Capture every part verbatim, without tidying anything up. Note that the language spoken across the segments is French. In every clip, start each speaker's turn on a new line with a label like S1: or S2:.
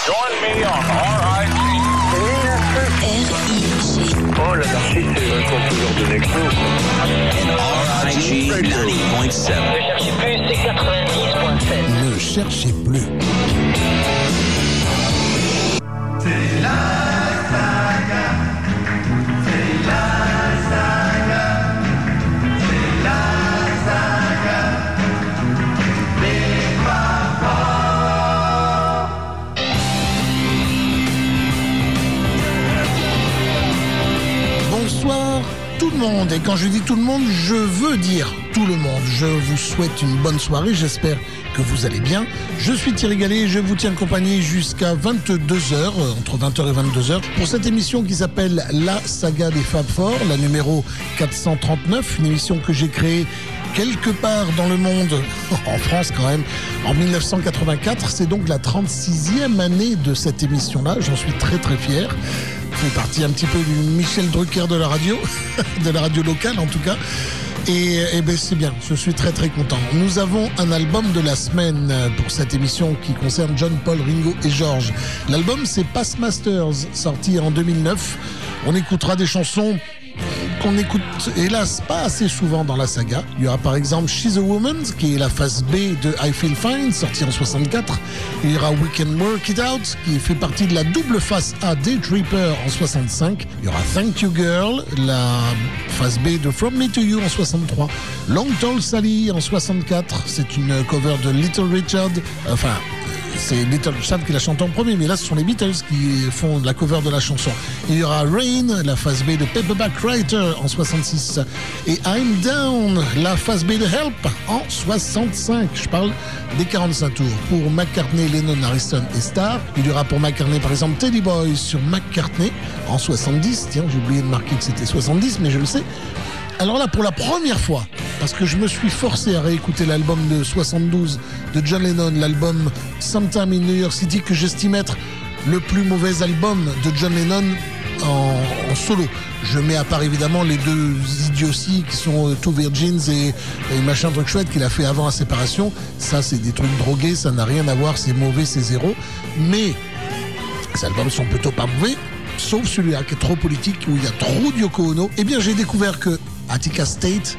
S1: Join me on R I G. Oh, l'anarchie, c'est le contrôleur de Nexo.
S2: R I G ninety point seven.
S3: Ne cherchez plus, c'est quatre-vingt-dix point sept.
S4: Ne cherchez plus.
S5: C'est la saga. C'est la saga. C'est la saga. Les papas.
S4: Bonsoir tout le monde. Et quand je dis tout le monde, je veux dire tout le monde. Je vous souhaite une bonne soirée. J'espère que vous allez bien. Je suis Thierry Gallet. Je vous tiens compagnie jusqu'à vingt-deux heures, entre vingt heures et vingt-deux heures, pour cette émission qui s'appelle La Saga des Fab Four, la numéro quatre cent trente-neuf, une émission que j'ai créée quelque part dans le monde, en France quand même, en dix-neuf cent quatre-vingt-quatre. C'est donc la trente-sixième année de cette émission-là. J'en suis très très fier. Je fais partie un petit peu du Michel Drucker de la radio, de la radio locale en tout cas. Et, et ben c'est bien, je suis très très content. Nous avons un album de la semaine pour cette émission qui concerne John, Paul, Ringo et George. L'album c'est Past Masters, sorti en deux mille neuf. On écoutera des chansons qu'on écoute hélas pas assez souvent dans la saga. Il y aura par exemple She's a Woman, qui est la face B de I Feel Fine, sortie en soixante-quatre. Il y aura We Can Work It Out, qui fait partie de la double face A Day Tripper en soixante-cinq. Il y aura Thank You Girl, la face B de From Me to You en soixante-trois. Long Tall Sally en soixante-quatre, c'est une cover de Little Richard, enfin... c'est Little Richard qui la chante en premier, mais là ce sont les Beatles qui font la cover de la chanson. Il y aura Rain, la face B de Paperback Writer en soixante-six, et I'm Down, la face B de Help en soixante-cinq. Je parle des quarante-cinq tours. Pour McCartney, Lennon, Harrison et Starr, il y aura pour McCartney par exemple Teddy Boys sur McCartney en soixante-dix. Tiens, j'ai oublié de marquer que c'était soixante-dix, mais je le sais. Alors là, pour la première fois, parce que je me suis forcé à réécouter l'album de soixante-douze de John Lennon, l'album Sometime in New York City, que j'estime être le plus mauvais album de John Lennon en, en solo. Je mets à part évidemment les deux idioties qui sont euh, Two Virgins et, et machin truc chouette qu'il a fait avant la séparation. Ça, c'est des trucs drogués, ça n'a rien à voir, c'est mauvais, c'est zéro. Mais ces albums sont plutôt pas mauvais, sauf celui-là qui est trop politique, où il y a trop de Yoko Ono. Eh bien, j'ai découvert que Attica State,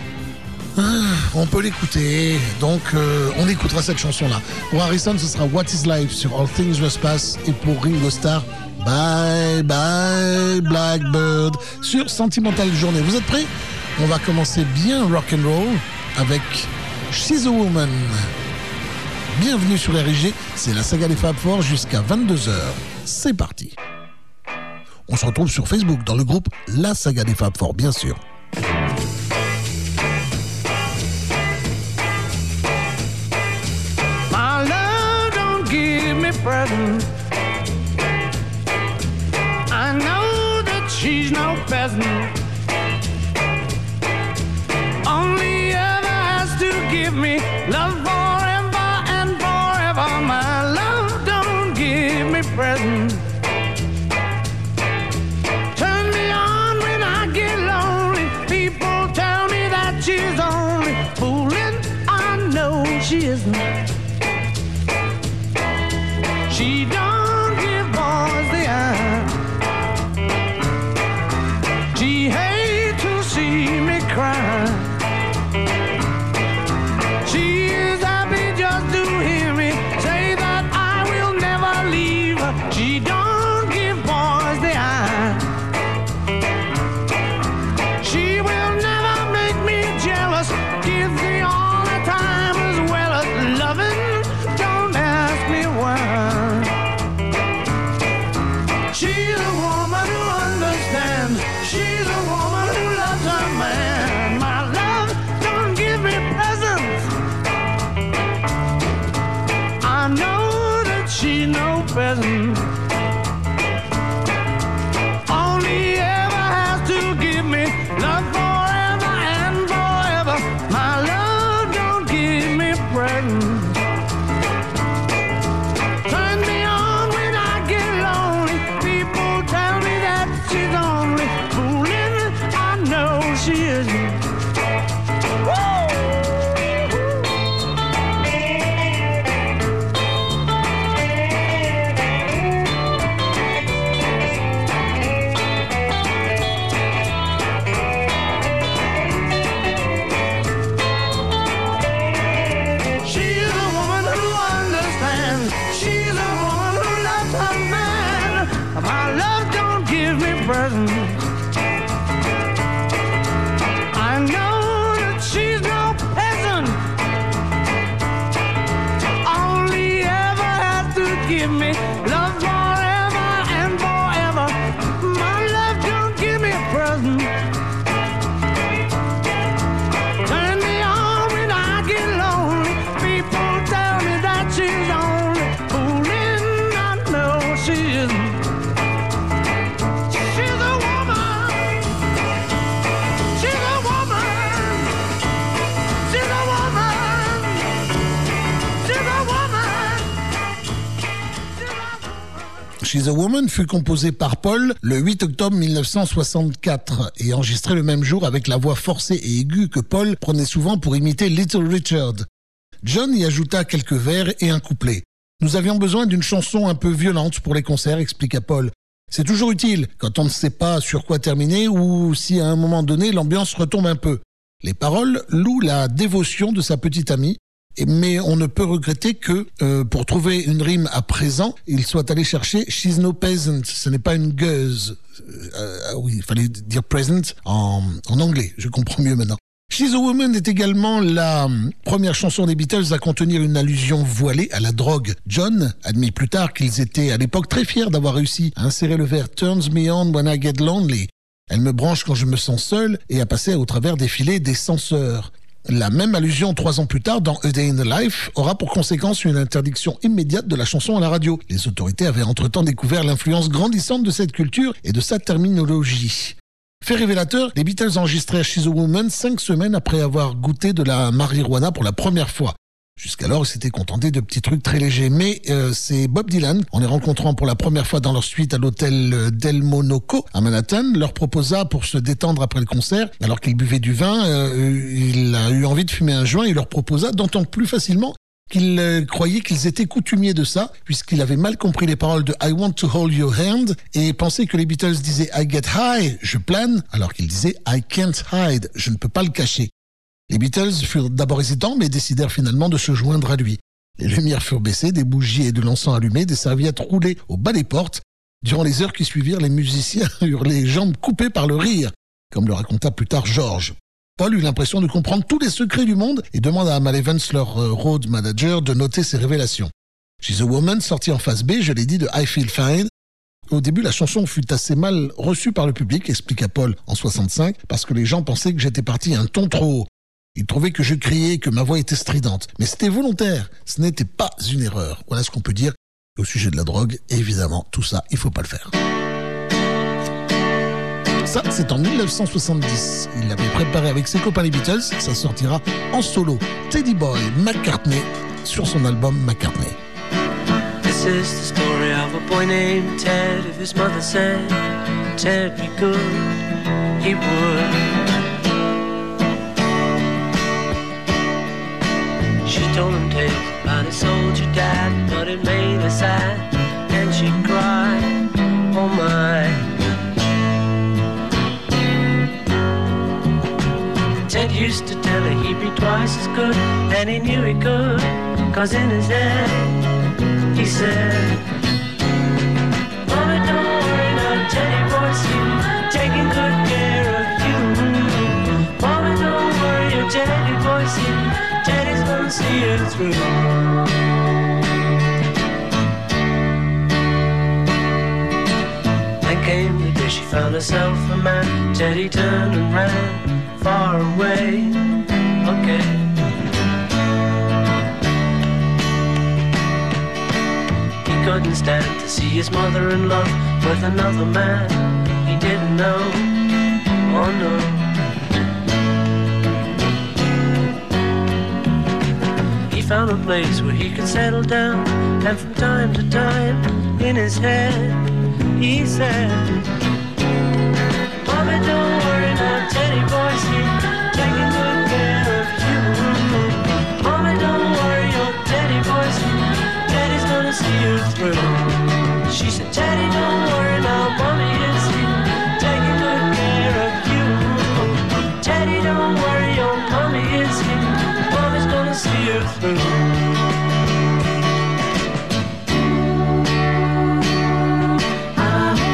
S4: ah, on peut l'écouter, donc euh, on écoutera cette chanson-là. Pour Harrison, ce sera What is Life sur All Things Must Pass, et pour Ringo Starr, Bye Bye Blackbird sur Sentimental Journey. Vous êtes prêts? On va commencer bien rock'n'roll avec She's a Woman. Bienvenue sur R I G, c'est la saga des Fab Four jusqu'à vingt-deux heures. C'est parti. On se retrouve sur Facebook dans le groupe La Saga des Fab Four, bien sûr.
S6: My love don't give me presents. I know that she's no peasant. Only ever has to give me love forever and forever. My love don't give me presents. Turn me on when I get lonely. People tell me that she's only fooling. I know she isn't. She don't give boys the eye. She hates to see me cry. She is happy just to hear me say that I will never leave her. She don't give boys the eye. She will never make me jealous. Gives me all the time as well as loving. Don't ask me why. She's a woman who understands. She's a woman who loves her man. My love don't give me presents. I know that she's no peasant. Only ever has to give me love forever and forever. My love don't give me presents. Turn me on when I get lonely. People tell me that she's only fooling. I know she isn't. Woo! My love don't give me presents. I know that she's no peasant. Only ever have to give me love forever and forever. My love don't give me a present. Turn me on when I get lonely. People tell me that she's only fooling. I know she isn't. She's a woman. She's a woman. She's a woman. She's a woman. She's a woman.
S4: She's a Woman fut composé par Paul le huit octobre mille neuf cent soixante-quatre et enregistré le même jour avec la voix forcée et aiguë que Paul prenait souvent pour imiter Little Richard. John y ajouta quelques vers et un couplet. Nous avions besoin d'une chanson un peu violente pour les concerts, expliqua Paul. C'est toujours utile quand on ne sait pas sur quoi terminer ou si à un moment donné l'ambiance retombe un peu. Les paroles louent la dévotion de sa petite amie, et- mais on ne peut regretter que, euh, pour trouver une rime à présent, il soit allé chercher « She's no peasant », ce n'est pas une gueuse. Euh, ah oui, il fallait dire « present » en, en anglais, je comprends mieux maintenant. She's a Woman est également la hum, première chanson des Beatles à contenir une allusion voilée à la drogue. John admit plus tard qu'ils étaient à l'époque très fiers d'avoir réussi à insérer le vers « Turns me on when I get lonely ». Elle me branche quand je me sens seul et à passer au travers des filets des censeurs. La même allusion trois ans plus tard dans A Day in the Life aura pour conséquence une interdiction immédiate de la chanson à la radio. Les autorités avaient entre-temps découvert l'influence grandissante de cette culture et de sa terminologie. Fait révélateur, les Beatles enregistrèrent She's a Woman cinq semaines après avoir goûté de la marijuana pour la première fois. Jusqu'alors, ils s'étaient contentés de petits trucs très légers. Mais euh, c'est Bob Dylan, en les rencontrant pour la première fois dans leur suite à l'hôtel euh, Del Monaco à Manhattan, leur proposa pour se détendre après le concert. Alors qu'ils buvaient du vin, euh, il a eu envie de fumer un joint et leur proposa d'entendre plus facilement qu'il euh, croyait qu'ils étaient coutumiers de ça, puisqu'il avait mal compris les paroles de I want to hold your hand et pensait que les Beatles disaient I get high, je plane, alors qu'ils disaient I can't hide, je ne peux pas le cacher. Les Beatles furent d'abord hésitants, mais décidèrent finalement de se joindre à lui. Les lumières furent baissées, des bougies et de l'encens allumés, des serviettes roulées au bas des portes. Durant les heures qui suivirent, les musiciens eurent les jambes coupées par le rire, comme le raconta plus tard George. Paul eut l'impression de comprendre tous les secrets du monde et demanda à Mal Evans, leur euh, road manager, de noter ses révélations. She's a Woman, sortie en face B, je l'ai dit, de I Feel Fine. Au début, la chanson fut assez mal reçue par le public, expliqua Paul en soixante-cinq, parce que les gens pensaient que j'étais parti un ton trop haut. Ils trouvaient que je criais, que ma voix était stridente. Mais c'était volontaire, ce n'était pas une erreur. Voilà ce qu'on peut dire au sujet de la drogue. Évidemment, tout ça, il faut pas le faire. Ça, c'est en mille neuf cent soixante-dix. Il l'avait préparé avec ses copains les Beatles. Ça sortira en solo. Teddy Boy McCartney sur son album McCartney.
S7: This is the story of a boy named Ted. If his mother said Ted be good, he would. She told him tales about his soldier dad, but it made her sad, and she cried, oh my. Ted used to tell her he'd be twice as good, and he knew he could, cause in his head, he said, Mommy, don't worry now, Teddy boy, see, taking good care of you. Mommy, don't worry, your Teddy boy, see, Teddy's gonna see you through. Then came the day she found herself a man. Teddy turned and ran far away. Okay. He couldn't stand to see his mother in love with another man he didn't know. Oh no. He found a place where he could settle down, and from time to time, in his head, he said, Mommy, don't worry now, Teddy boy, see, taking good care of you. Mommy, don't worry, your Teddy boy, see, Teddy's gonna see you through. She said, Teddy, don't worry now, Mommy is here, taking good care of you. Teddy, don't worry, your Mommy is here, Mommy's gonna see you through. Ah.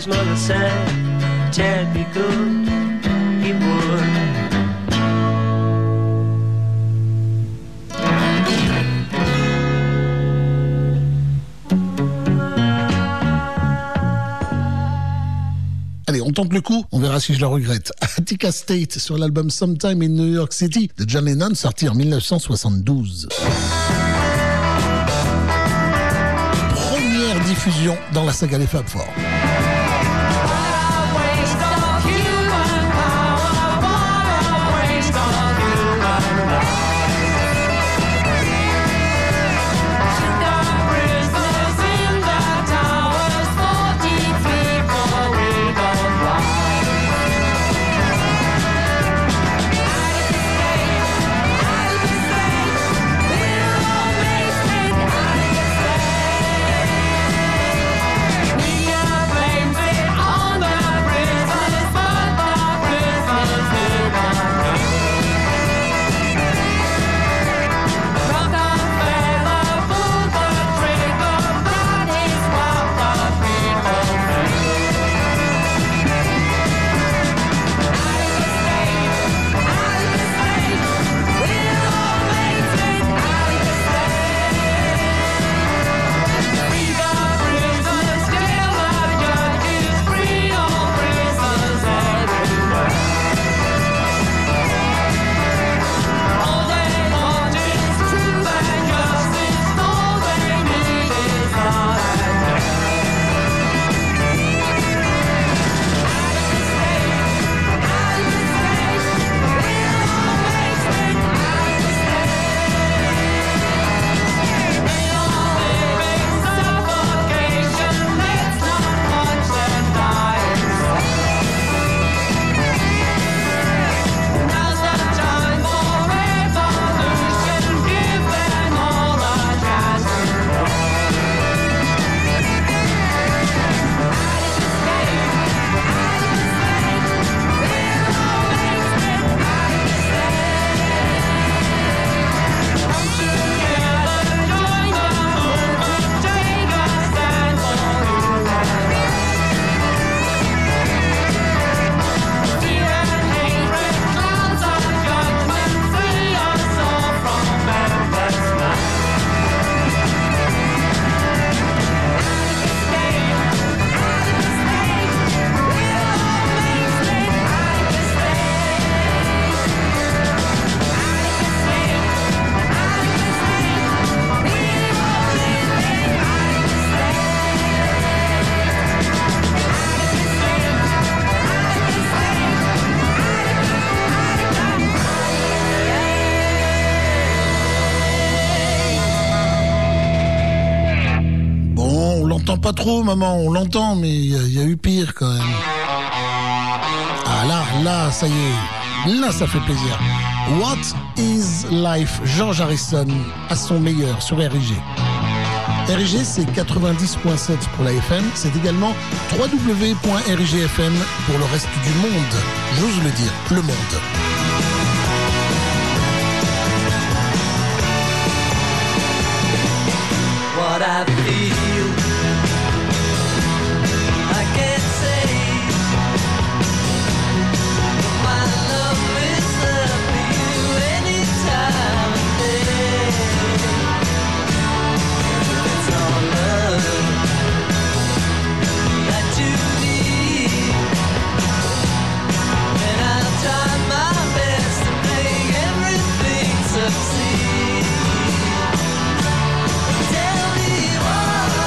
S7: his mother said, Ted, be good, he would.
S4: Allez, on tente le coup, on verra si je le regrette. Attica State sur l'album Sometime in New York City de John Lennon, sorti en dix-neuf cent soixante-douze. Première diffusion dans la saga des Fab Four. Pas trop, maman, on l'entend, mais il y, y a eu pire quand même. Ah là, là, ça y est, là, ça fait plaisir. What is Life? George Harrison à son meilleur sur R I G. R I G, c'est quatre-vingt-dix virgule sept pour la F M, c'est également w w w point r i g f m pour le reste du monde. J'ose le dire, le monde.
S7: What I feel, I can't say. My love is up for you any time of day. It's all love that you need, and I'll try my best to make everything succeed. Tell me what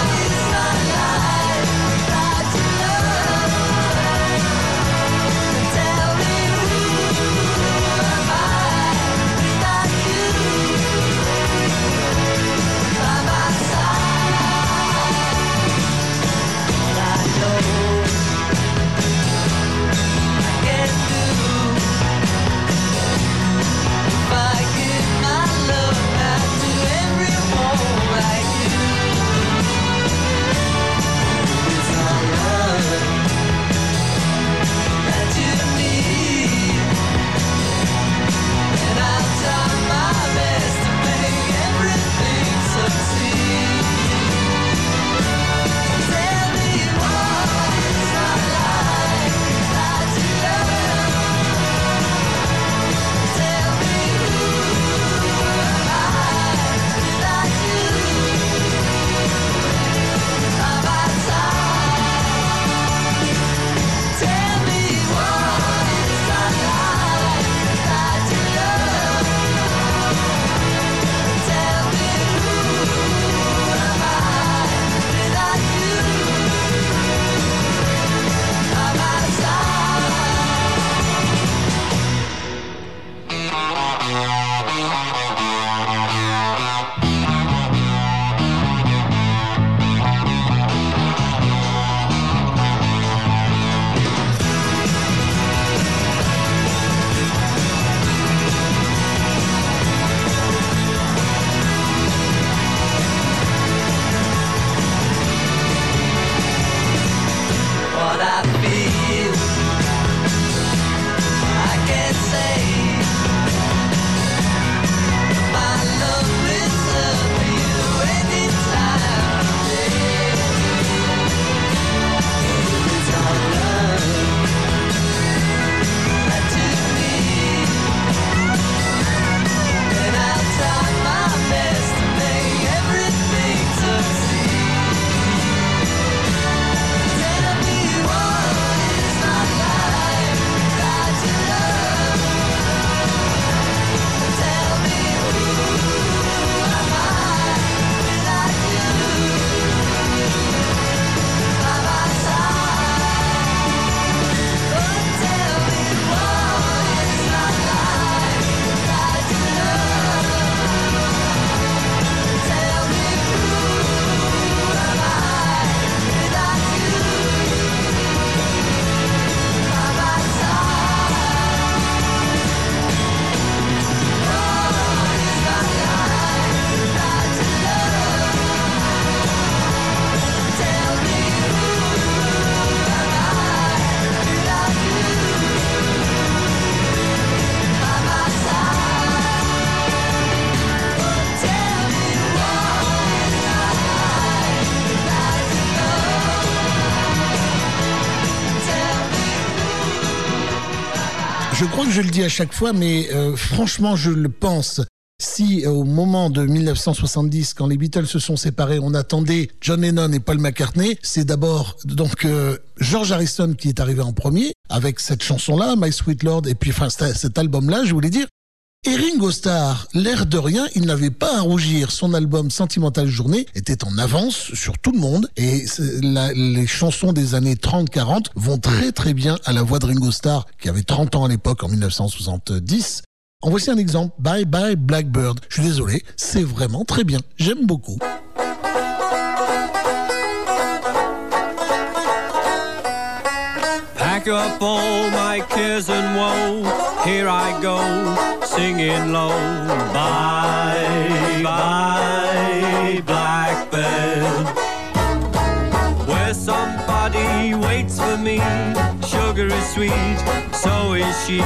S4: je crois que je le dis à chaque fois, mais euh, franchement, je le pense. Si euh, au moment de dix-neuf cent soixante-dix, quand les Beatles se sont séparés, on attendait John Lennon et Paul McCartney, c'est d'abord donc euh, George Harrison qui est arrivé en premier avec cette chanson-là, My Sweet Lord, et puis enfin cet, cet album-là, je voulais dire. Et Ringo Starr, l'air de rien, il n'avait pas à rougir. Son album Sentimental Journée était en avance sur tout le monde. Et la, les chansons des années trente quarante vont très très bien à la voix de Ringo Starr, qui avait trente ans à l'époque, en dix-neuf cent soixante-dix. En voici un exemple. Bye Bye Blackbird. Je suis désolé, c'est vraiment très bien. J'aime beaucoup.
S8: Pack up all my cares and woe. Here I go, singing low. Bye, bye, blackbird. Where somebody waits for me. Sugar is sweet, so is she.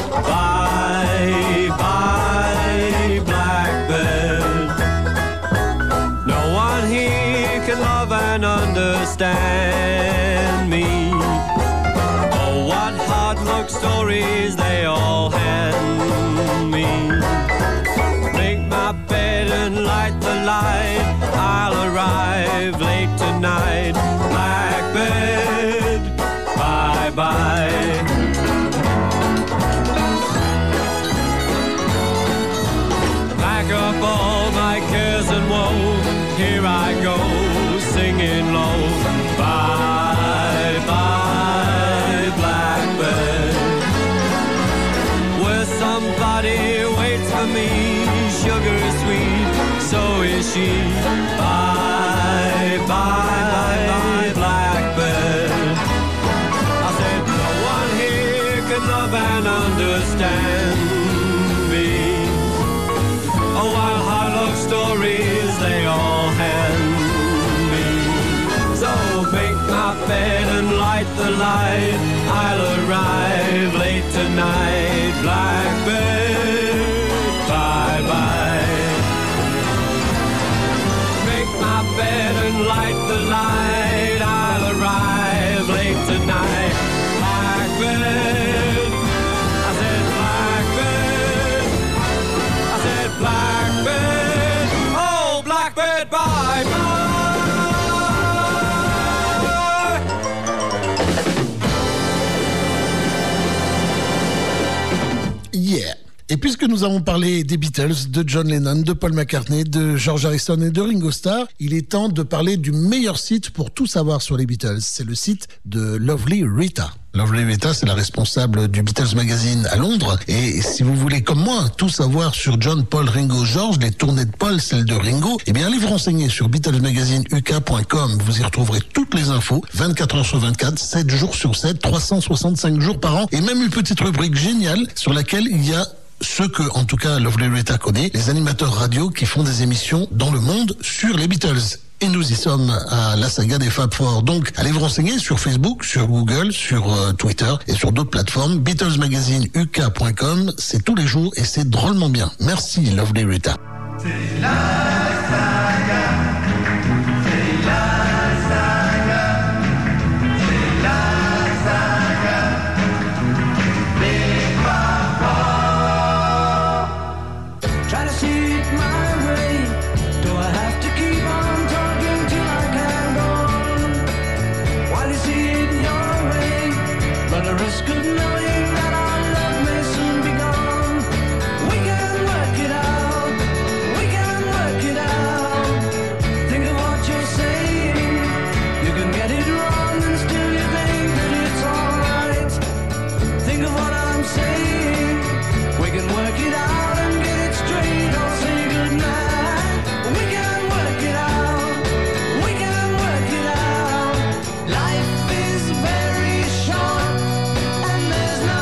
S8: Bye, bye, blackbird. No one here can love and understand me. What hard luck stories they all hand me. Make my bed and light the light. I'll arrive late tonight. Blackbird, bye bye. Pack up all my cares and woe. Here I go, singing low. Bye bye, blackbird. Where somebody waits for me. Sugar is sweet, so is she. Bye bye, blackbird. I said no one here can love and understand me. Oh, while hard luck stories they all hand me. So make my bed and light the light. I'll arrive late tonight. Blackbird, bye bye. Make my bed and light the light. I'll arrive late tonight. Blackbird, I said blackbird, I said blackbird. Oh, blackbird, bye bye.
S4: Yeah. Et puisque nous avons parlé des Beatles, de John Lennon, de Paul McCartney, de George Harrison et de Ringo Starr, il est temps de parler du meilleur site pour tout savoir sur les Beatles. C'est le site de Lovely Rita. Lovely Rita, c'est la responsable du Beatles Magazine à Londres. Et si vous voulez, comme moi, tout savoir sur John, Paul, Ringo, George, les tournées de Paul, celles de Ringo, eh bien, allez vous renseigner sur Beatles Magazine U K point com. Vous y retrouverez toutes les infos, vingt-quatre heures sur vingt-quatre, sept jours sur sept, trois cent soixante-cinq jours par an, et même une petite rubrique géniale sur laquelle il y a ceux que, en tout cas, Lovely Rita connaît, les animateurs radio qui font des émissions dans le monde sur les Beatles. Et nous y sommes à la saga des Fab Four. Donc, allez vous renseigner sur Facebook, sur Google, sur euh, Twitter et sur d'autres plateformes. Beatles Magazine U K point com, c'est tous les jours et c'est drôlement bien. Merci, Lovely Rita.
S5: C'est la saga. C'est la saga. C'est la saga. Des Fab Four.
S6: Try to see it my way. Do I have to keep on talking till I can go on? While you see it your way, run the risk of knowing that our love may soon be gone. We can work it out. We can work it out. Think of what you're saying. You can get it wrong and still you think that it's alright. Think of what I'm saying. We can work it out and get it straight or say goodnight. We can work it out. We can work it out. Life is very short and there's no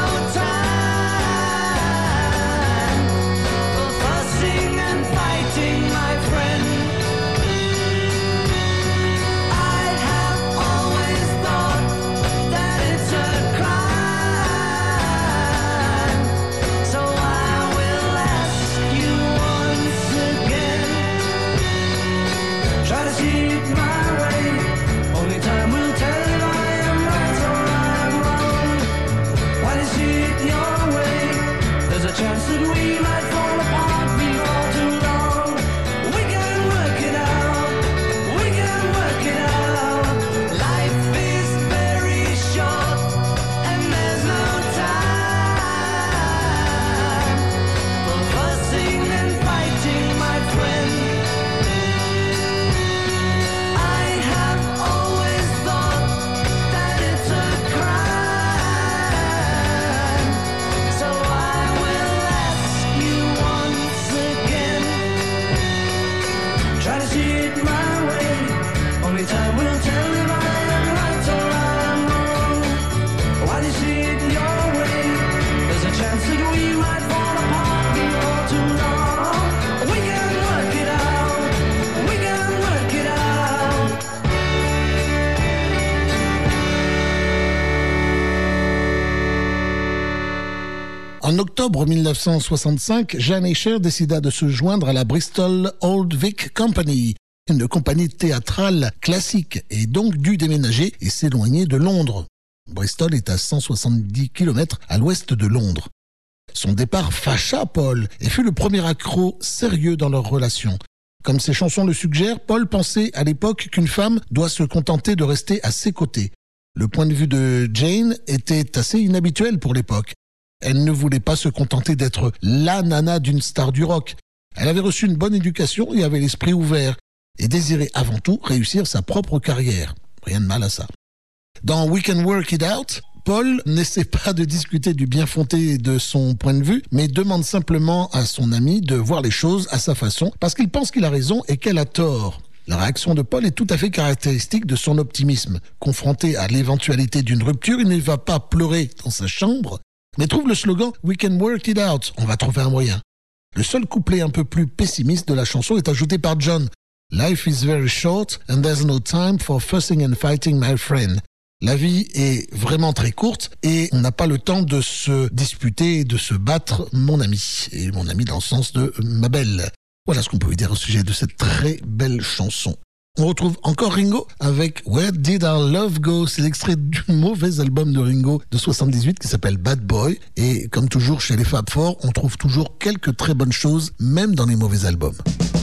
S4: octobre mille neuf cent soixante-cinq, Jan Asher décida de se joindre à la Bristol Old Vic Company, une compagnie théâtrale classique, et donc dut déménager et s'éloigner de Londres. Bristol est à cent soixante-dix kilomètres à l'ouest de Londres. Son départ fâcha Paul et fut le premier accroc sérieux dans leur relation. Comme ses chansons le suggèrent, Paul pensait à l'époque qu'une femme doit se contenter de rester à ses côtés. Le point de vue de Jane était assez inhabituel pour l'époque. Elle ne voulait pas se contenter d'être la nana d'une star du rock. Elle avait reçu une bonne éducation et avait l'esprit ouvert, et désirait avant tout réussir sa propre carrière. Rien de mal à ça. Dans We Can Work It Out, Paul n'essaie pas de discuter du bien fondé de son point de vue, mais demande simplement à son ami de voir les choses à sa façon, parce qu'il pense qu'il a raison et qu'elle a tort. La réaction de Paul est tout à fait caractéristique de son optimisme. Confronté à l'éventualité d'une rupture, il ne va pas pleurer dans sa chambre, mais trouve le slogan « We can work it out », on va trouver un moyen. Le seul couplet un peu plus pessimiste de la chanson est ajouté par John. « Life is very short and there's no time for fussing and fighting, my friend ». La vie est vraiment très courte et on n'a pas le temps de se disputer et de se battre, mon ami. Et mon ami dans le sens de ma belle. Voilà ce qu'on peut dire au sujet de cette très belle chanson. On retrouve encore Ringo avec Where Did Our Love Go? C'est l'extrait du mauvais album de Ringo de soixante-dix-huit qui s'appelle Bad Boy. Et comme toujours chez les Fab Four, on trouve toujours quelques très bonnes choses, même dans les mauvais albums.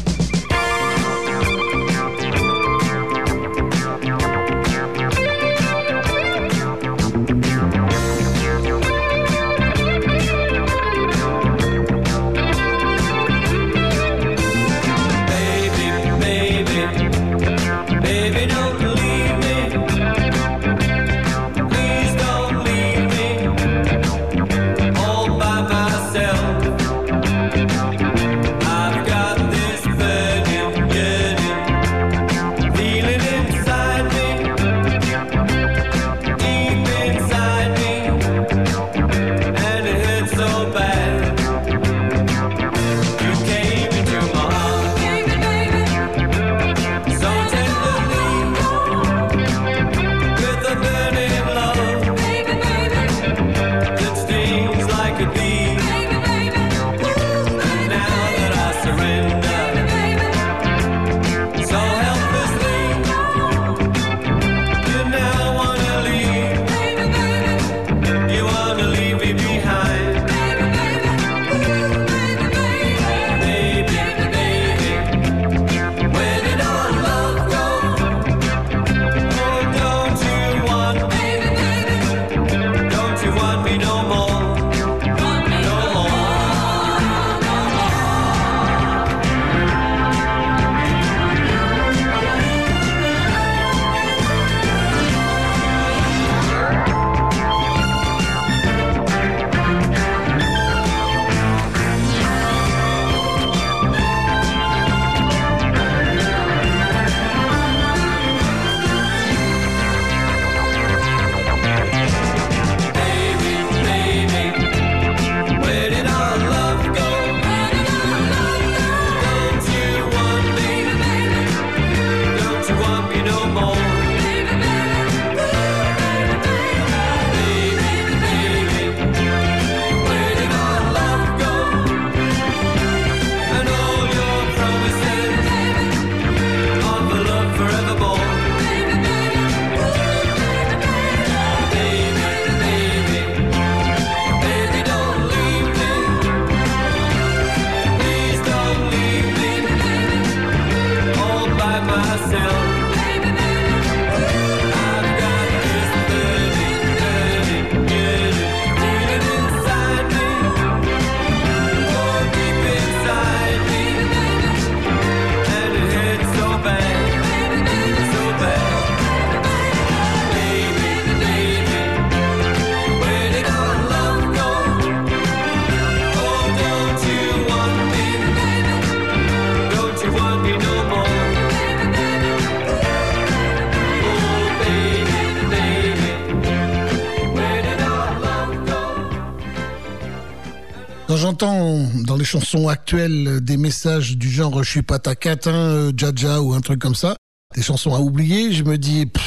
S4: J'entends dans les chansons actuelles des messages du genre « je suis pas ta catin, Jaja » ou un truc comme ça, des chansons à oublier, je me dis pff,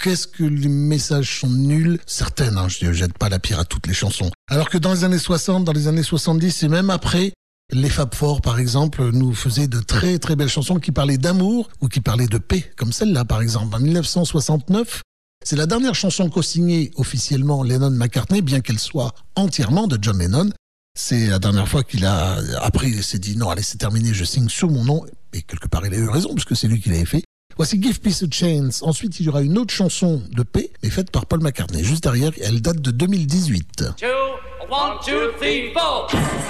S4: qu'est-ce que les messages sont nuls. Certaines, hein, je ne jette pas la pierre à toutes les chansons. Alors que dans les années soixante, dans les années soixante-dix et même après, les Fab Four, par exemple, nous faisaient de très très belles chansons qui parlaient d'amour ou qui parlaient de paix, comme celle-là, par exemple. En dix-neuf cent soixante-neuf, c'est la dernière chanson co-signée officiellement Lennon-McCartney, bien qu'elle soit entièrement de John Lennon. C'est la dernière fois qu'il a... Après, il s'est dit, non, allez, c'est terminé, je signe sous mon nom. Et quelque part, il a eu raison, puisque c'est lui qui l'avait fait. Voici Give Peace a Chance. Ensuite, il y aura une autre chanson de paix, mais faite par Paul McCartney. Juste derrière, elle date de deux mille dix-huit.
S7: Two, one, two, three, four.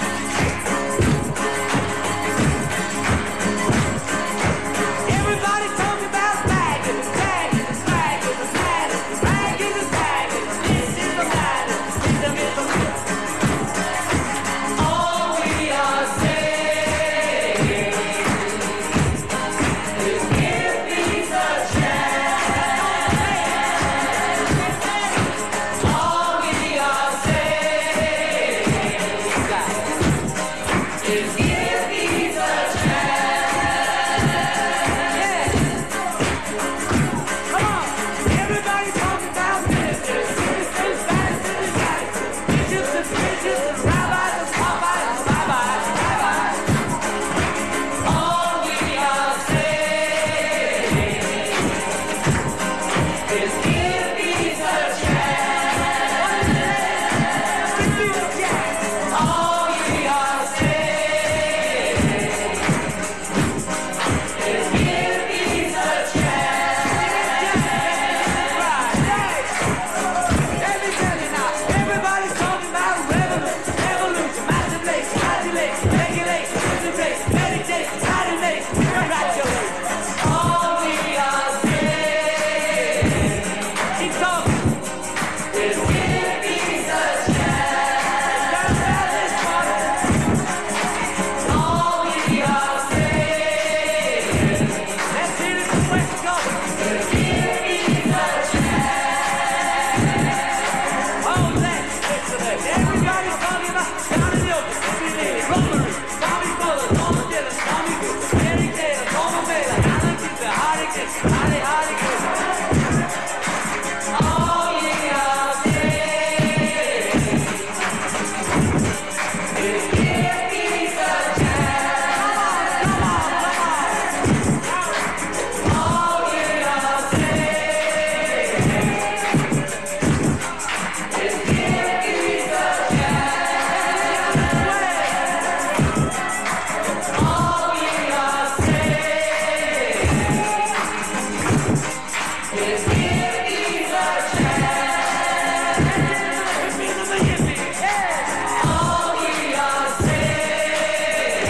S6: Everybody talking about bagging, bagging, bagging, bagging, bagging, bagging. This is the madness, it's the middle. All we are saying is give peace a chance. All we are saying is give peace a chance. Come on, everybody talking about ministers, ministers, pastors, and guys, bishops and bishops, and rabbis and rabbis, rabbis, rabbis. All we are saying is give peace a chance. Give peace a chance. All we are saying is give peace a chance. Let me tell you now, everybody's talking about revolution, revolution, masturbation, modulation, regulation, integration, meditation, condemnation, congratulations. All we are saying, keep talking, is give peace a chance. That's how this one. All we are saying, let's hear it from West Coast, is give peace a chance. Oh, let's listen to this. Everybody's talking about Johnny Newton, Jimmy Lee, Rotary, Tommy Fuller, Norman Dillon, Tommy Good, Eric Taylor, Norman Mailer, Alan Cooper, Hardy Gibson, Hardy, Hardy Gibson. All we are saying is give peace a chance. Come on, come on, come on. All we are saying is give peace a chance. All we are saying is give peace a chance. All we are saying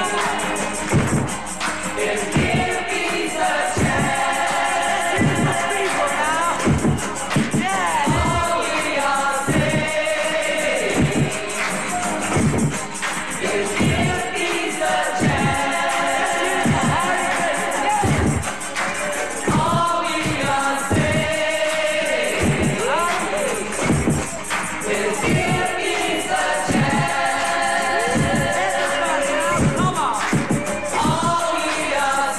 S6: is give peace a chance. People now. Yeah. All we are saying is give peace a chance. All we are saying is give peace a chance. Come on. All we are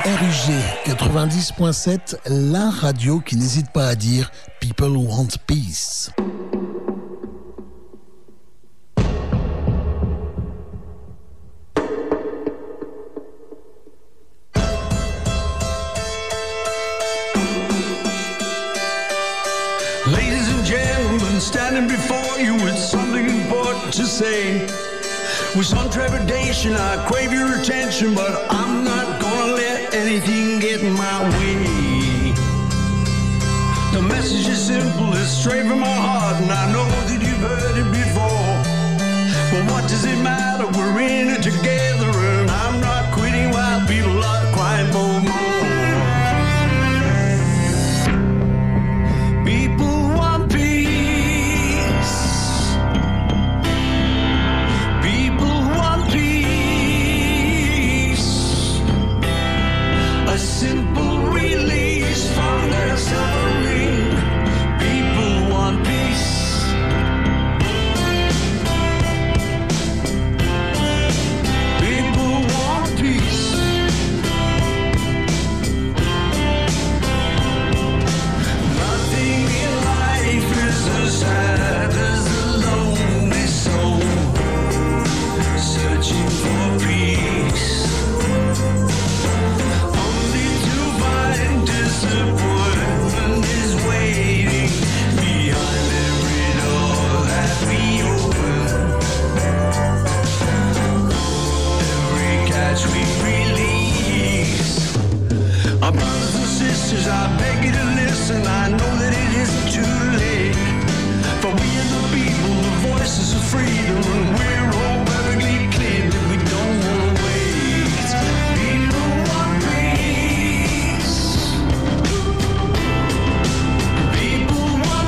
S4: R I G quatre-vingt-dix point sept, la radio qui n'hésite pas à dire People want peace.
S5: Ladies and gentlemen, standing before you with something important to say. With some trepidation, I crave your attention, but I'm not gonna let anything get in my way. The message is simple, it's straight from my heart, and I know that you've heard it before. But what does it matter? We're in it together, and I'm not quitting while people are crying for more. People want peace. People want peace. A simple release from their suffering. People want peace. People want peace. Nothing in life is as sad as a lonely soul searching for peace, only to find disappointment is waiting behind every door that we open, every catch we release. Our brothers and sisters, I beg you to listen. I know that it isn't too late. For we are the people, the voices of freedom, and we're all perfectly clear that we don't want to wait. People want peace. People want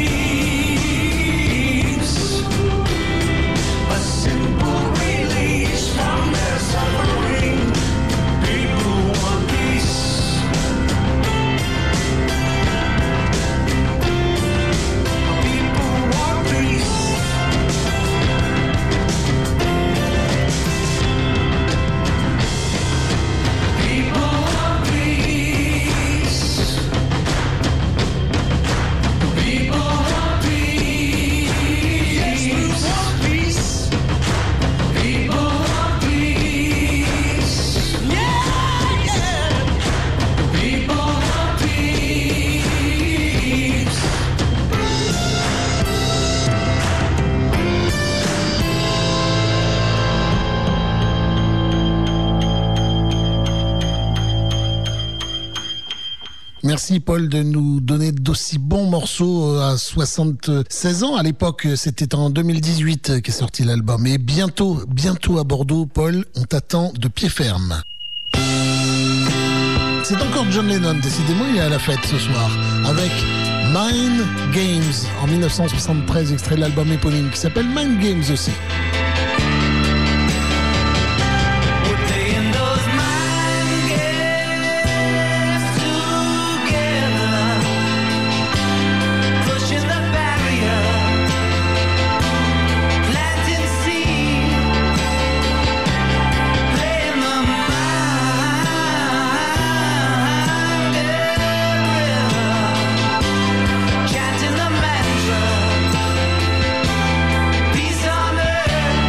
S5: peace. A simple release from their suffering. People want peace. People want peace. People want peace. People want peace. Yes, we want peace. People want peace. Yeah, yeah. People want peace.
S4: Merci Paul de nous donner d'aussi bons morceaux à soixante-seize ans. À l'époque, c'était en deux mille dix-huit qu'est sorti l'album. Et bientôt, bientôt à Bordeaux, Paul, on t'attend de pied ferme. C'est encore John Lennon, décidément, il est à la fête ce soir. Avec Mind Games, en mille neuf cent soixante-treize, extrait de l'album éponyme qui s'appelle Mind Games aussi.
S6: We're playing those mind games together, pushing the barrier, planting seed, playing the mind rhythm, chanting the mantra, peace on earth.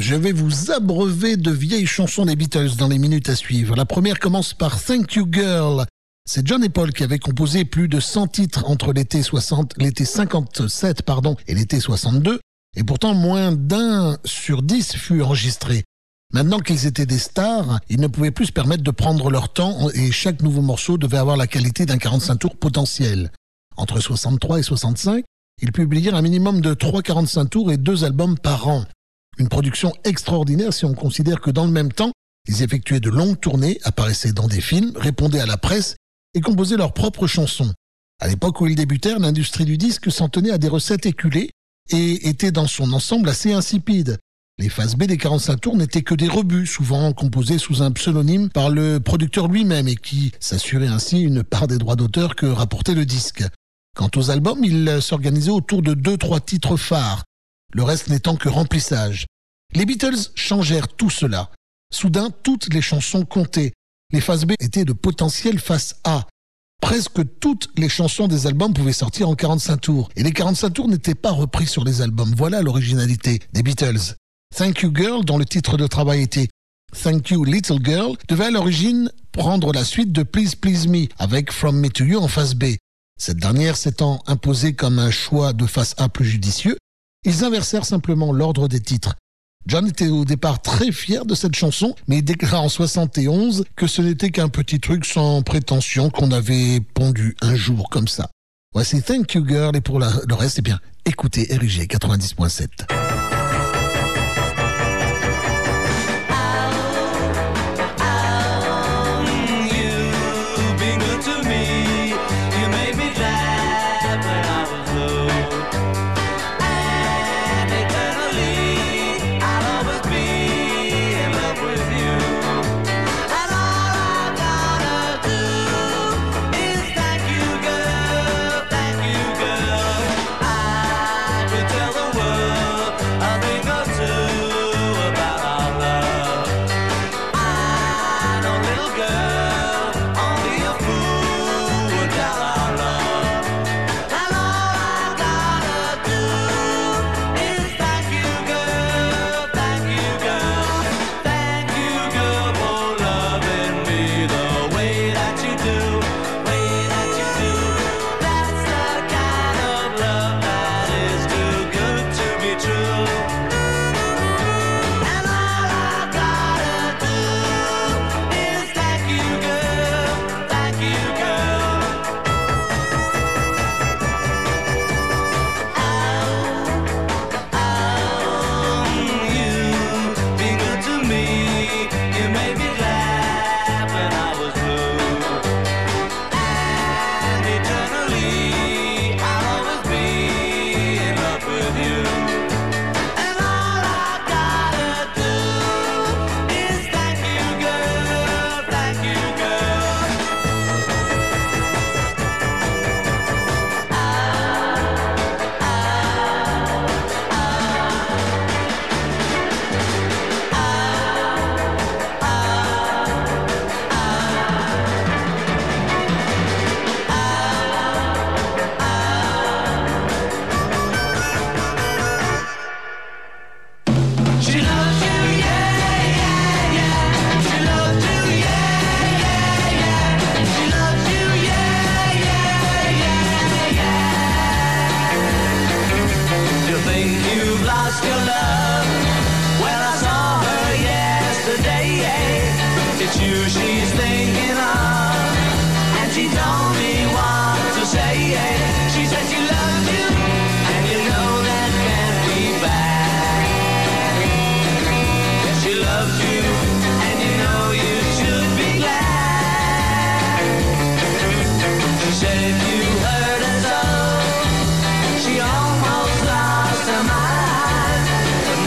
S4: Je vais vous abreuver de vieilles chansons des Beatles dans les minutes à suivre. La première commence par Thank You Girl. C'est John et Paul qui avaient composé plus de cent titres entre l'été soixante, l'été cinquante-sept pardon, et l'été soixante-deux, et pourtant moins d'un sur dix fut enregistré. Maintenant qu'ils étaient des stars, ils ne pouvaient plus se permettre de prendre leur temps et chaque nouveau morceau devait avoir la qualité d'un quarante-cinq tours potentiel. Entre soixante-trois et soixante-cinq, ils publièrent un minimum de trois quarante-cinq tours et deux albums par an. Une production extraordinaire si on considère que dans le même temps, ils effectuaient de longues tournées, apparaissaient dans des films, répondaient à la presse et composaient leurs propres chansons. À l'époque où ils débutèrent, l'industrie du disque s'en tenait à des recettes éculées et était dans son ensemble assez insipide. Les phases B des quarante-cinq tours n'étaient que des rebuts, souvent composés sous un pseudonyme par le producteur lui-même et qui s'assurait ainsi une part des droits d'auteur que rapportait le disque. Quant aux albums, ils s'organisaient autour de deux, trois titres phares, le reste n'étant que remplissage. Les Beatles changèrent tout cela. Soudain, toutes les chansons comptaient. Les phases B étaient de potentielles face A. Presque toutes les chansons des albums pouvaient sortir en quarante-cinq tours. Et les quarante-cinq tours n'étaient pas repris sur les albums. Voilà l'originalité des Beatles. Thank You Girl, dont le titre de travail était Thank You Little Girl, devait à l'origine prendre la suite de Please Please Me, avec From Me to You en face B. Cette dernière s'étant imposée comme un choix de face A plus judicieux, ils inversèrent simplement l'ordre des titres. John était au départ très fier de cette chanson, mais il déclara en soixante et onze que ce n'était qu'un petit truc sans prétention qu'on avait pondu un jour comme ça. Voici Thank You Girl, et pour la, le reste, eh bien, écoutez R G quatre-vingt-dix point sept.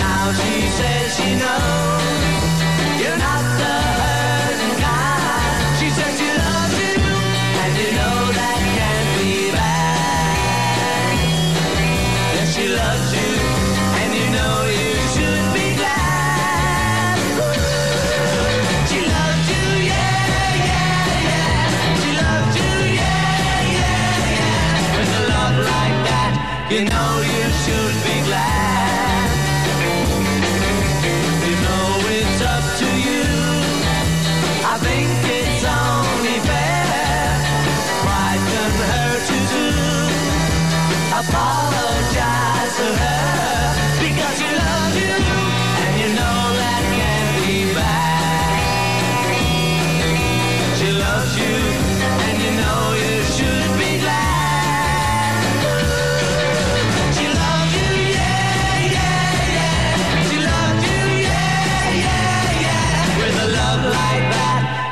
S6: She knows you're not the hurting kind.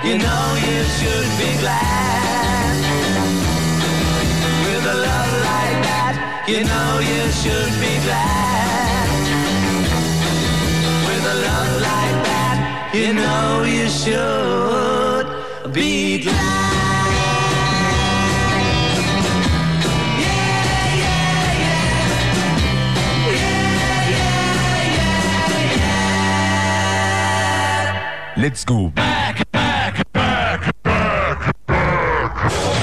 S7: you know you should be glad. With a love like that, you know you should be glad. With a love like that, you know you should be glad.
S9: Let's go back, back, back, back, back.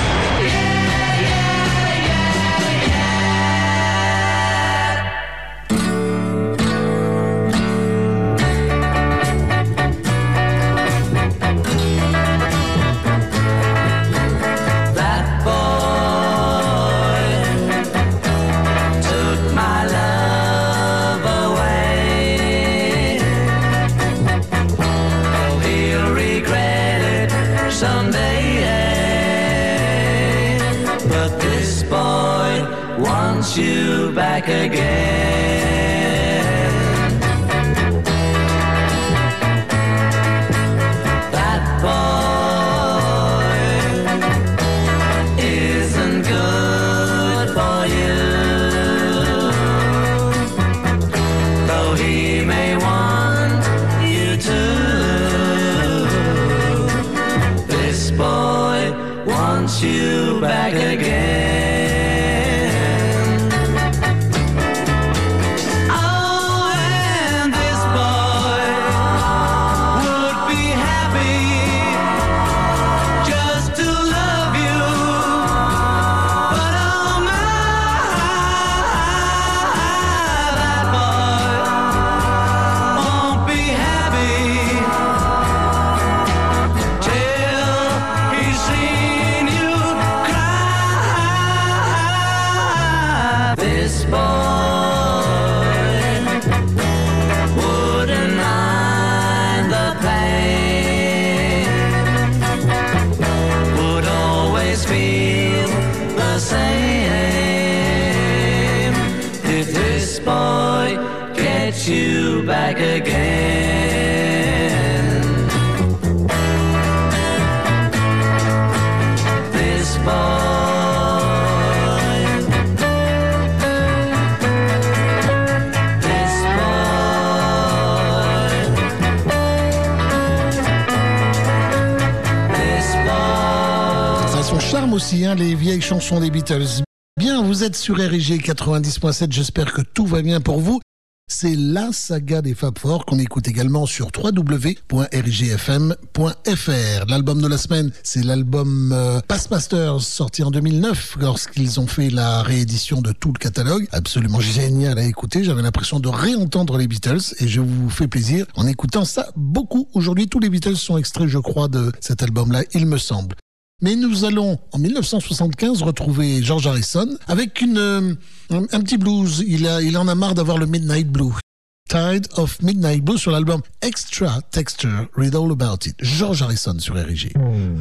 S7: That boy took my love away. Oh, he'll regret it someday. But this boy wants you back again. That boy isn't good for you, though he may want you to. This boy wants you back again. Oh, and this boy would be happy just to love you. But oh my, that boy won't be happy till he's seen you cry. This boy wouldn't mind the pain, would always feel the same if this boy gets you back again. This boy, this boy, this boy.
S4: Ça a son charme aussi, hein, les vieilles chansons des Beatles. Bien, vous êtes sur R G quatre-vingt-dix point sept, j'espère que tout va bien pour vous. C'est la saga des Fab Four qu'on écoute également sur w w w point r g f m point f r. L'album de la semaine, c'est l'album euh, Past Masters, sorti en deux mille neuf, lorsqu'ils ont fait la réédition de tout le catalogue. Absolument génial à écouter, j'avais l'impression de réentendre les Beatles et je vous fais plaisir en écoutant ça beaucoup. Aujourd'hui, tous les Beatles sont extraits, je crois, de cet album-là, il me semble. Mais nous allons, en mille neuf cent soixante-quinze, retrouver George Harrison avec une, euh, un, un petit blues. Il, a, il en a marre d'avoir le Midnight Blue. Tide of Midnight Blue sur l'album Extra Texture, Read All About It. George Harrison sur R G.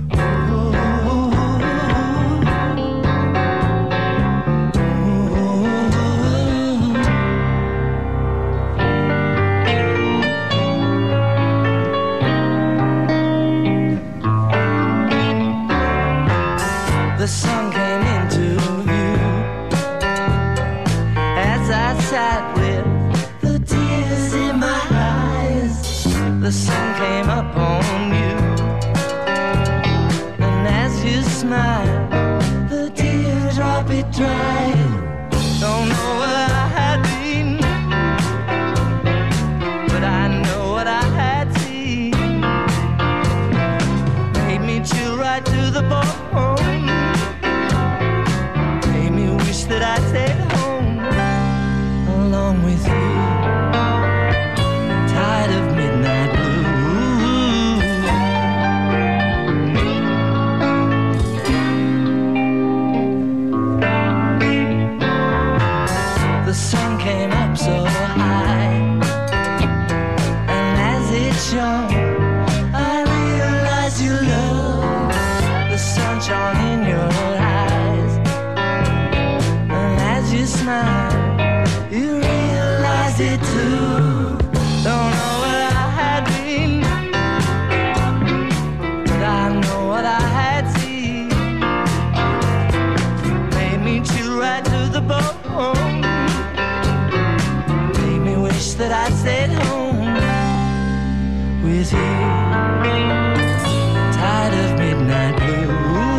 S7: The sun came into view as I sat with the tears in my eyes. The sun came up on you, and as you smiled, the teardrop it dried. Don't know what I had been, but I know what I had seen. Made me chill right to the bone. That I stayed home along with you. Tired of midnight blue. with you. Tired of midnight blue.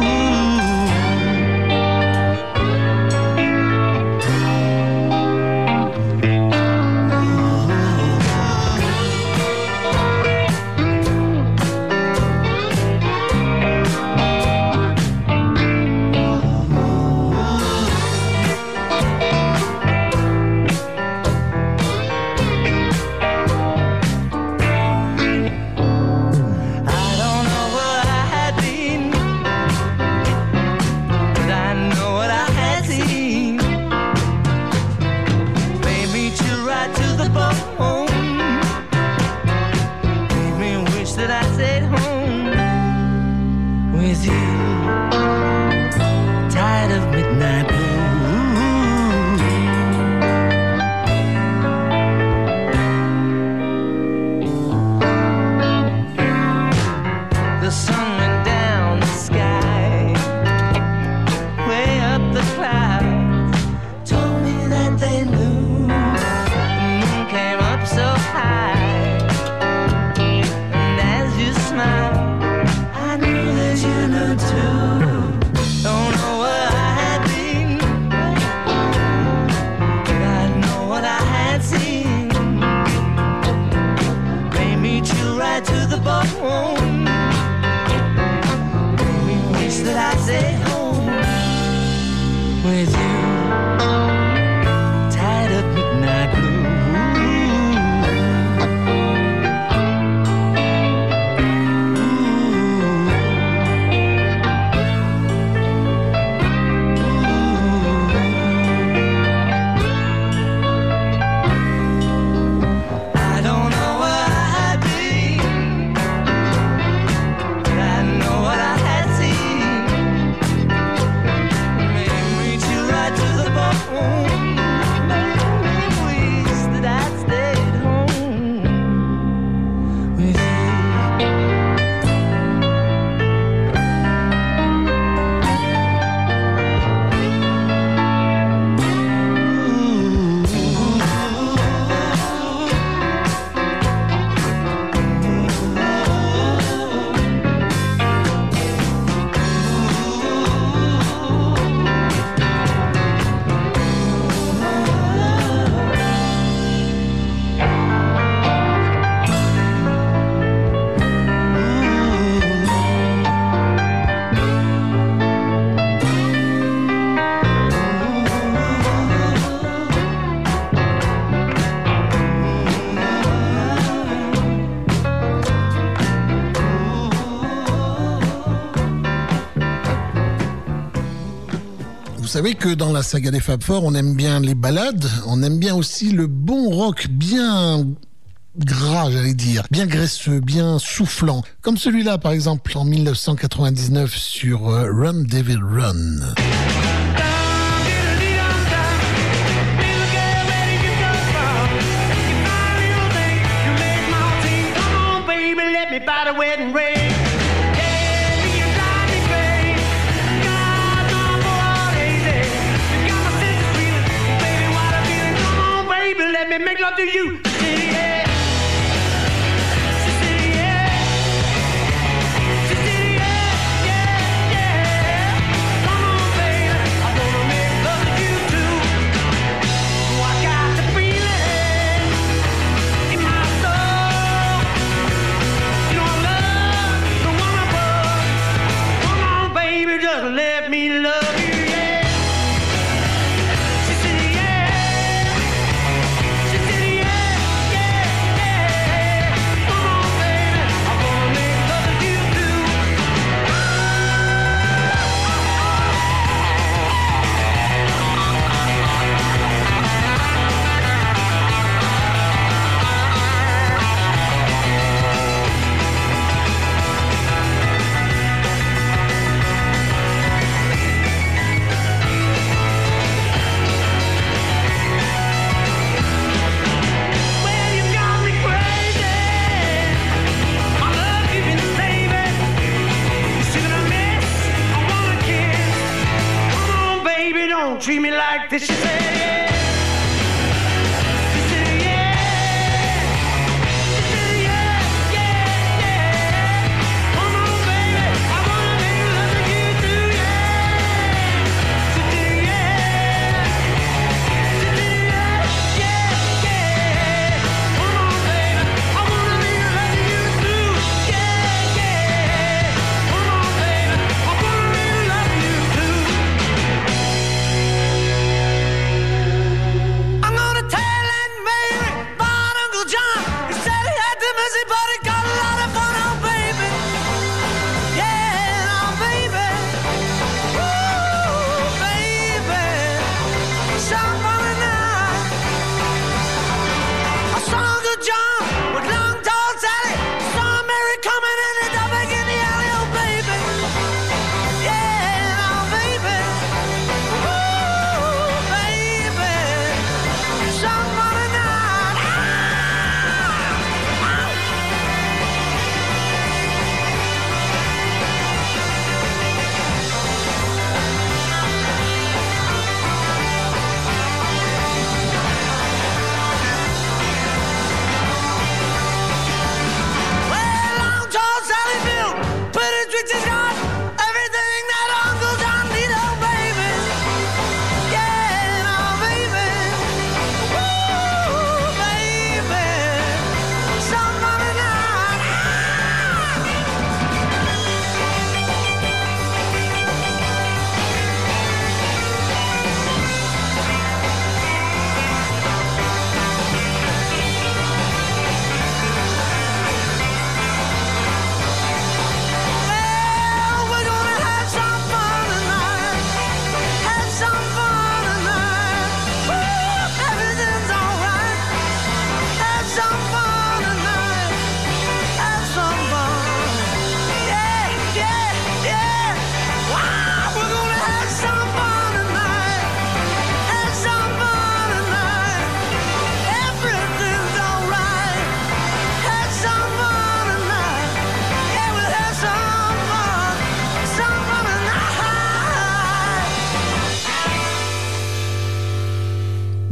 S4: Vous savez que dans la saga des Fab Four, on aime bien les ballades, on aime bien aussi le bon rock bien gras, j'allais dire, bien graisseux, bien soufflant. Comme celui-là, par exemple, en mille neuf cent quatre-vingt-dix-neuf sur euh, Run Devil Run.
S6: Make love to you. Let me love you, yeah. She said, yeah. She said, yeah, yeah, yeah. Come on, baby, I wanna make love to you too. Treat me like this, she said, yeah. She said, yeah. She said, yeah, yeah,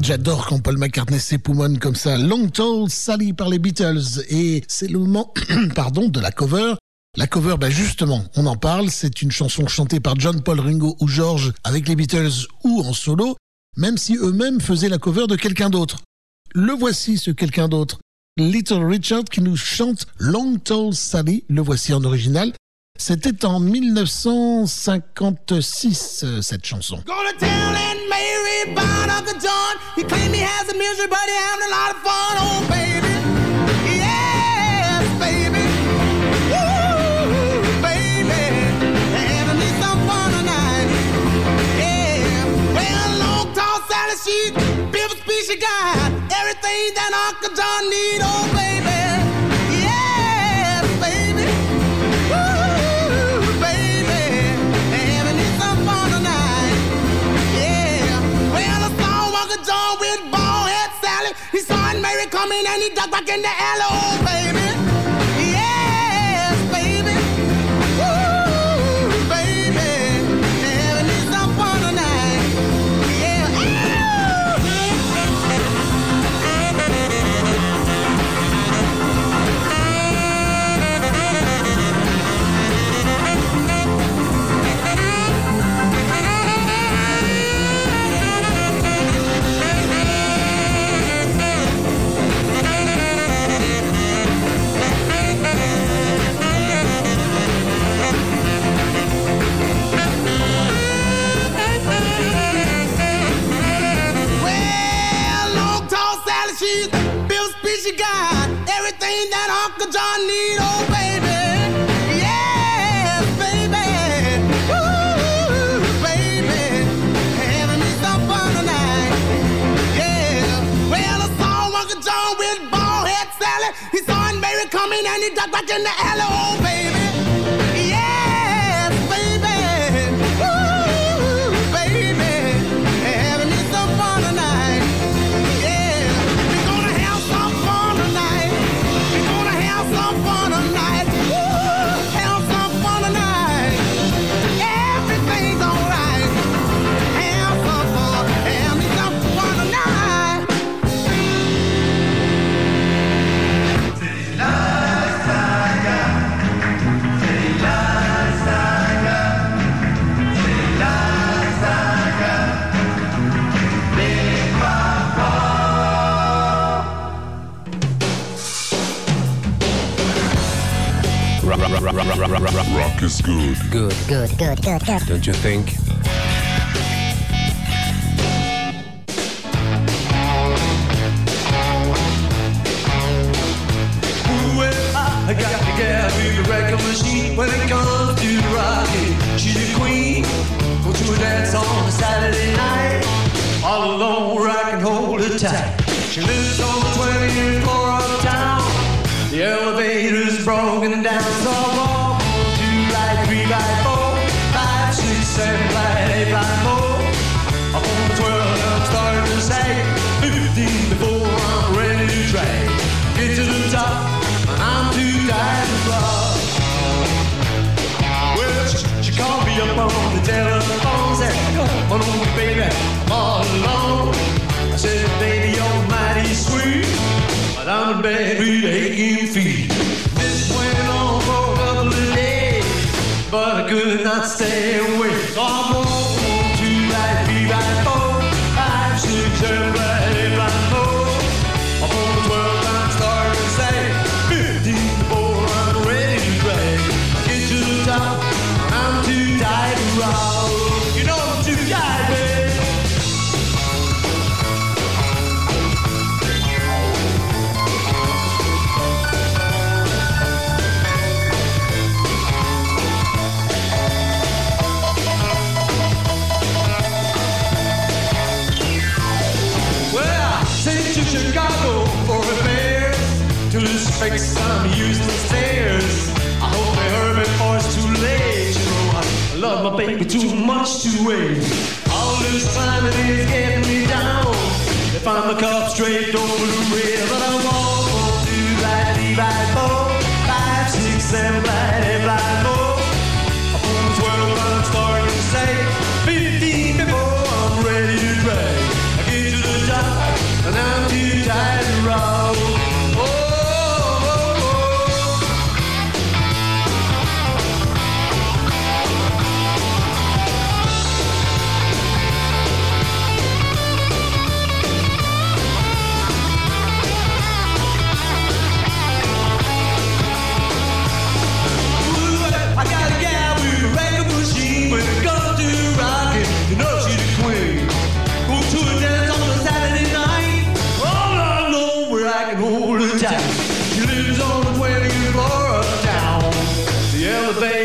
S4: J'adore quand Paul McCartney s'époumonne comme ça. Long Tall Sally par les Beatles. Et c'est le moment pardon, de la cover. La cover, ben justement, on en parle. C'est une chanson chantée par John, Paul, Ringo ou George avec les Beatles ou en solo, même si eux-mêmes faisaient la cover de quelqu'un d'autre. Le voici, ce quelqu'un d'autre. Little Richard qui nous chante Long Tall Sally. Le voici en original. C'était en dix-neuf cent cinquante-six, euh, cette chanson.
S10: Gonna tell Aunt Mary about Uncle John. He claimed he has a misery, but he having a lot of fun. Oh, baby. Yes, baby. Woo, baby. Having me some fun tonight. Yeah. Well, Long Tall Sally, she's built a species guy. Everything that Uncle John need. Oh, baby. He saw Aunt Mary coming and he ducked back in the alley. Oh, baby. Yes, baby. Ooh, baby. Having me some fun tonight. Yeah. She's Bill Speed, she got everything that Uncle John need, oh baby. Yes, baby. Ooh, baby. Having me some fun tonight. Yeah. Well, I saw Uncle John with bald head Sally. He saw Aunt Mary coming and he ducked back in the alley, oh baby. Yes, baby. Ooh, baby. Having me some fun tonight. Some fun tonight. Woo, have some fun tonight. Everything's alright. Have some fun. Have me some fun tonight. C'est la saga. C'est la saga. C'est la saga. Les papas.
S9: Rock, rock, rock, rock, rock, rock, rock, rock is good.
S11: Good. Good, good, good, good.
S8: Don't you think?
S5: Well, I got the gal with the record machine. When it comes to rocking, she's a queen. Go to a dance on a Saturday night. All alone where I can hold her tight. She lives on the twentieth floor of town. The elevator's broken down, so I walk on two like three by four, five, six, seven, like eight by four. Up on the twelve, I'm starting to say fifteen before I'm ready to drag. Get to the top, and I'm too tired to fly. Well, she, she called me up on the telephone, said, come on over, baby, I'm all alone. I said, baby, you're mighty sweet, but I'm in bed with aching feet. This went on for a couple of days, but I could not stay away. So I'm on two like three by four, five, six, seven, like eight by four. I'm on the twelve, I'm starting to say fifteen before I'm ready to drag. I get to the top, I'm too tired to roll. You know I'm too tired, baby. Chicago for repairs. To lose space, I'm using the stairs. I hope they heard me before it's too late. You know, I love my baby too much to wait. All this climbing is getting me down. If I'm a cop straight over the rail, but I walk on two by three by four, five, six, seven by eight by four. Up on the twelve, I'm starting to say fifteen before I'm ready to drag. I get to the top.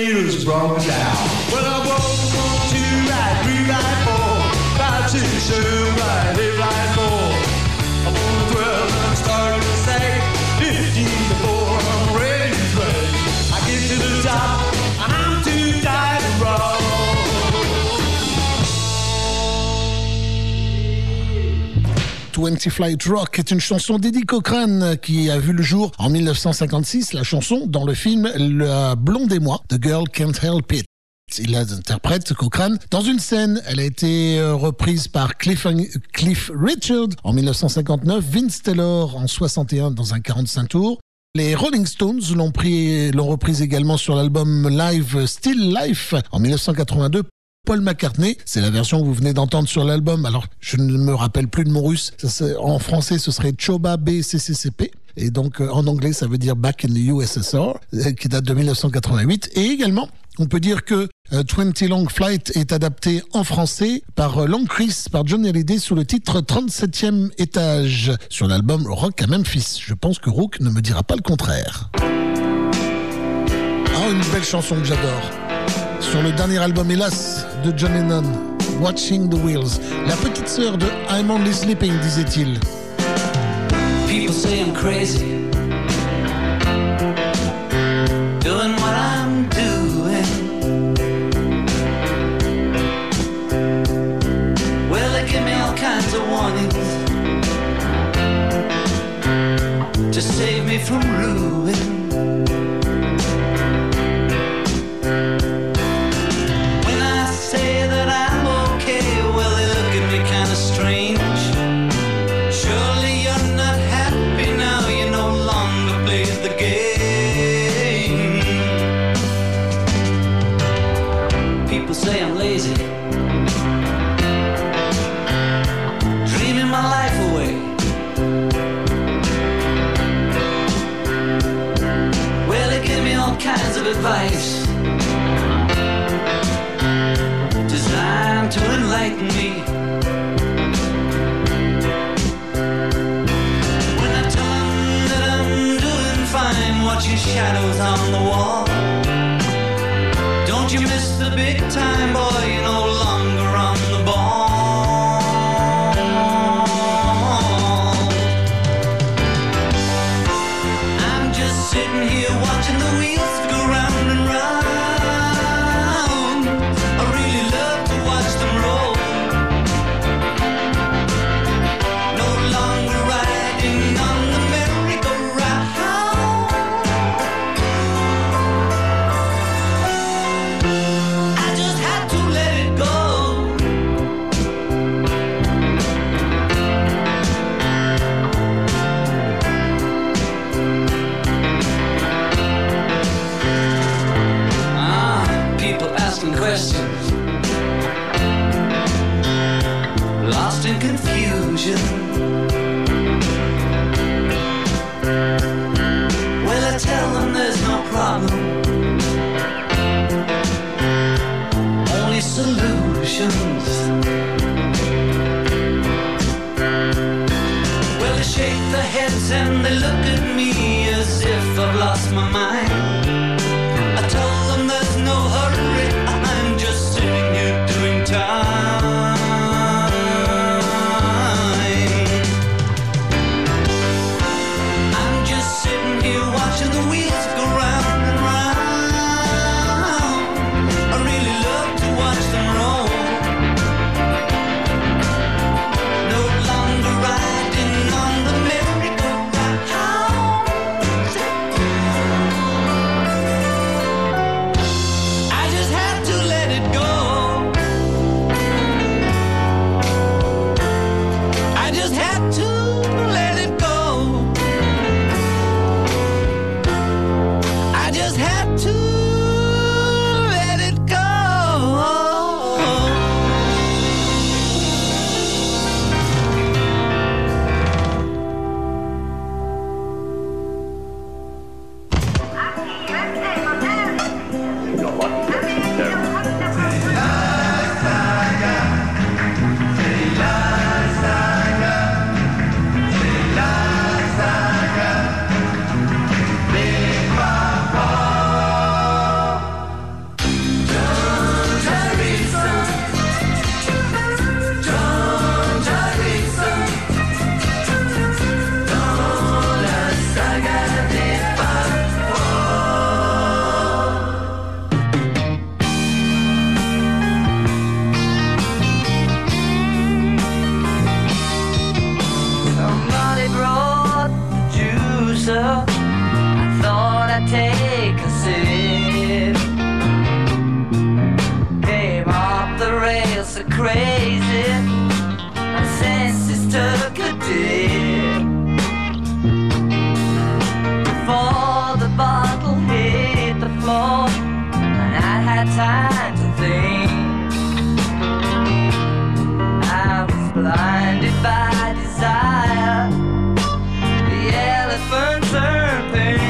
S5: Raiders, Broncos out. Well, I walk one, two, right, three, right, four, five, six, seven, right, eight, right, four. I'm on the twelve, I'm starting to say fifteen to four, I'm ready to play. I get to the top, and I'm too tired to roll.
S4: twenty Flight Rock est une chanson d'Eddie Cochran qui a vu le jour en mille neuf cent cinquante-six, la chanson dans le film La Blonde et moi, The Girl Can't Help It. Il l'interprète, Cochran, dans une scène. Elle a été reprise par Cliff, Cliff Richard en mille neuf cent cinquante-neuf, Vince Taylor en soixante et un dans un quarante-cinq tours. Les Rolling Stones l'ont, pris, l'ont reprise également sur l'album Live Still Life en mille neuf cent quatre-vingt-deux. Paul McCartney, c'est la version que vous venez d'entendre sur l'album. Alors, je ne me rappelle plus de mon russe. Ça, en français, ce serait Choba B C C C P. Et donc, euh, en anglais, ça veut dire Back in the U S S R, euh, qui date de mille neuf cent quatre-vingt-huit. Et également, on peut dire que euh, twenty Long Flight est adapté en français par euh, Long Chris, par Johnny Hallyday, sous le titre trente-septième étage, sur l'album Rock à Memphis. Je pense que Rook ne me dira pas le contraire. Ah, une belle chanson que j'adore. Sur le dernier album, hélas, de John Lennon, Watching the Wheels. La petite sœur de I'm Only Sleeping, disait-il.
S6: People say I'm crazy, doing what I'm doing. Well, they give me all kinds of warnings to save me from ruin. Say I'm lazy, dreaming my life away. Well, they give me all kinds of advice designed to enlighten me. When I tell them that I'm doing fine, watching shadows on the wall. Don't you miss the big time, boy, you're no longer on the ball. I'm just sitting here watching the wheels go round and round. I really love to watch them roll. No longer riding on the merry-go-round. I just had to
S7: more, and I had time to think. I was blinded by desire. The elephant turned pink.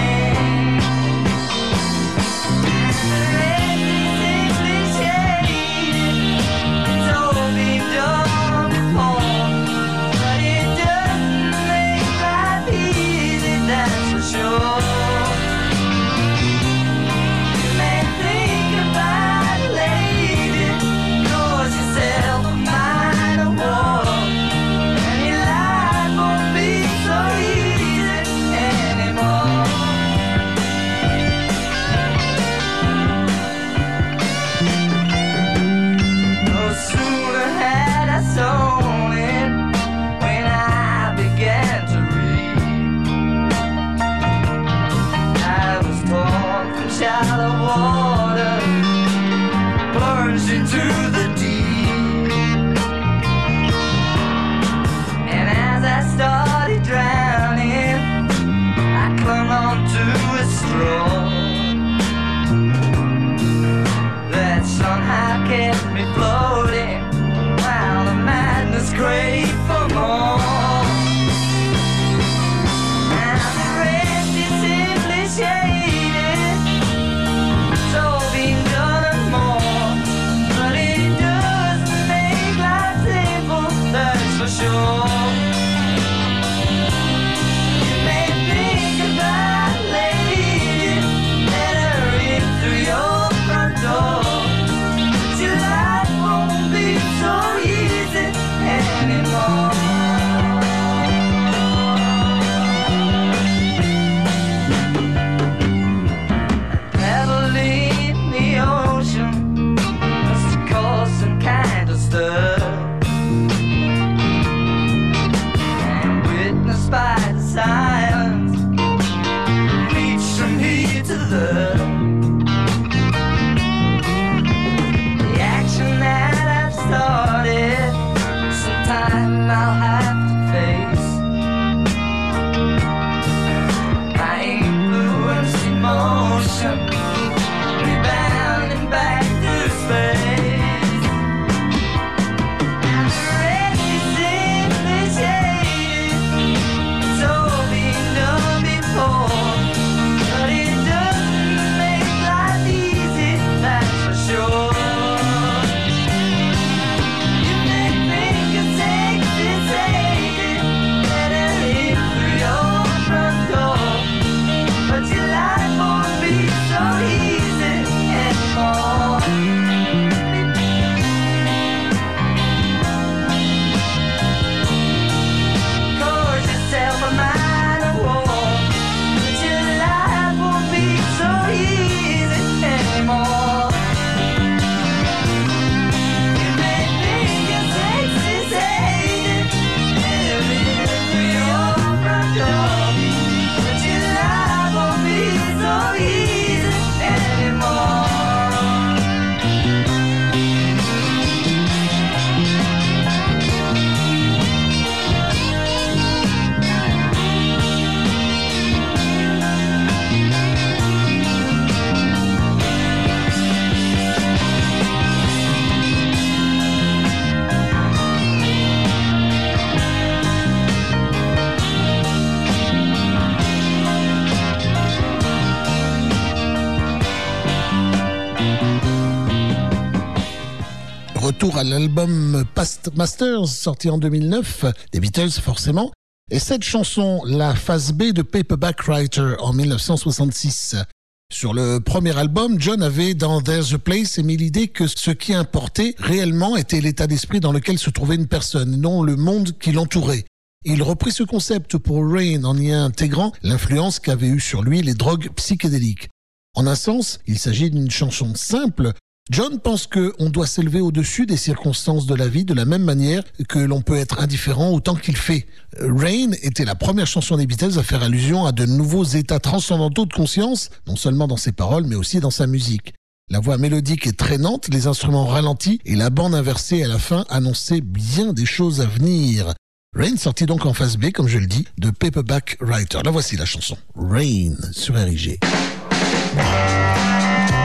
S4: Retour à l'album Past Masters, sorti en deux mille neuf, des Beatles forcément, et cette chanson, la phase B de Paperback Writer en mille neuf cent soixante-six. Sur le premier album, John avait dans There's a Place émis l'idée que ce qui importait réellement était l'état d'esprit dans lequel se trouvait une personne, non le monde qui l'entourait. Il reprit ce concept pour Rain en y intégrant l'influence qu'avaient eu sur lui les drogues psychédéliques. En un sens, il s'agit d'une chanson simple. John pense qu'on doit s'élever au-dessus des circonstances de la vie de la même manière que l'on peut être indifférent autant qu'il fait. Rain était la première chanson des Beatles à faire allusion à de nouveaux états transcendantaux de conscience, non seulement dans ses paroles mais aussi dans sa musique. La voix mélodique est traînante, les instruments ralentis et la bande inversée à la fin annonçait bien des choses à venir. Rain sortit donc en phase B, comme je le dis, de Paperback Writer. La voici la chanson Rain sur R I G.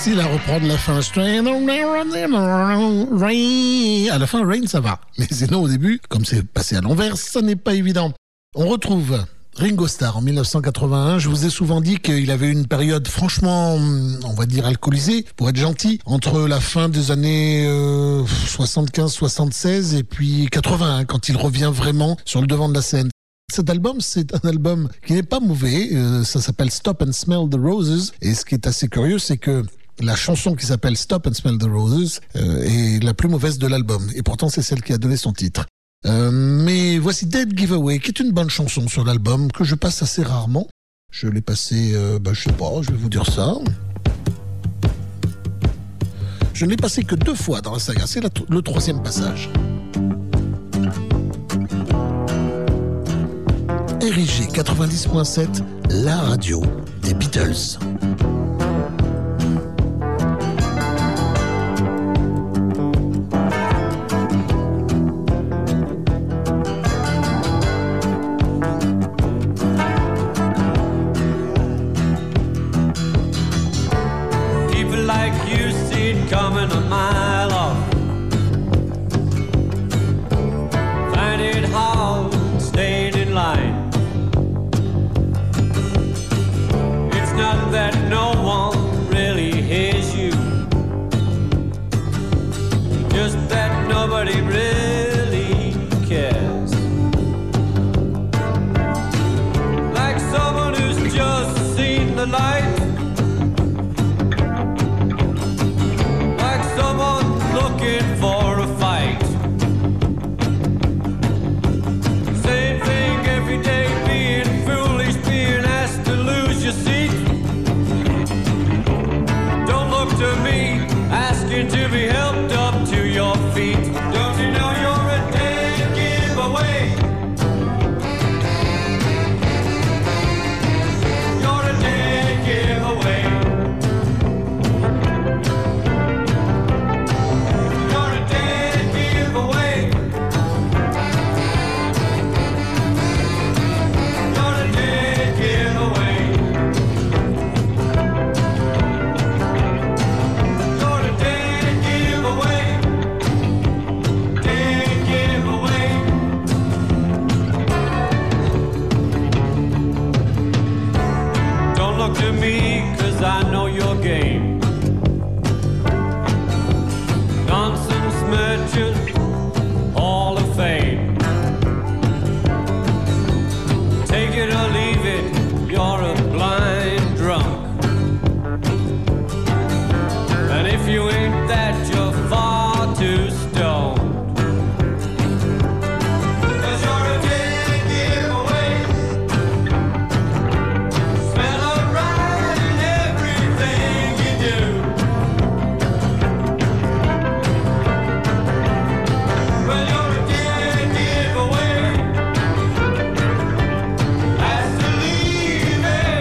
S4: facile à reprendre la fin. Rain. À la fin, Rain, ça va. Mais sinon, au début, comme c'est passé à l'envers, ça n'est pas évident. On retrouve Ringo Starr en mille neuf cent quatre-vingt-un. Je vous ai souvent dit qu'il avait une période franchement, on va dire alcoolisée, pour être gentil, entre la fin des années euh, soixante-quinze soixante-seize et puis quatre-vingt-un, quand il revient vraiment sur le devant de la scène. Cet album, c'est un album qui n'est pas mauvais. Euh, ça s'appelle Stop and Smell the Roses. Et ce qui est assez curieux, c'est que la chanson qui s'appelle Stop and Smell the Roses euh, est la plus mauvaise de l'album. Et pourtant, c'est celle qui a donné son titre. Euh, mais voici Dead Giveaway, qui est une bonne chanson sur l'album, que je passe assez rarement. Je l'ai passé, euh, bah, je sais pas, je vais vous dire ça. Je ne l'ai passé que deux fois dans la saga, c'est la, le troisième passage. R I G quatre-vingt-dix point sept, la radio des Beatles.
S8: Coming a mile off, find it hard staying in line. It's not that no one really hears you, just that nobody really cares. Like someone who's just seen the light, looking for a fight. Same thing every day, being foolish, being asked to lose your seat. Don't look to me, asking to be helped up to your feet. Don't you know you're a dead giveaway? You're a dead giveaway. To me, cause I know your game. Nonsense merchant, Hall of Fame. Take it or leave it, you're a blind drunk. And if you ain't that, you're far too stoned. Leave it.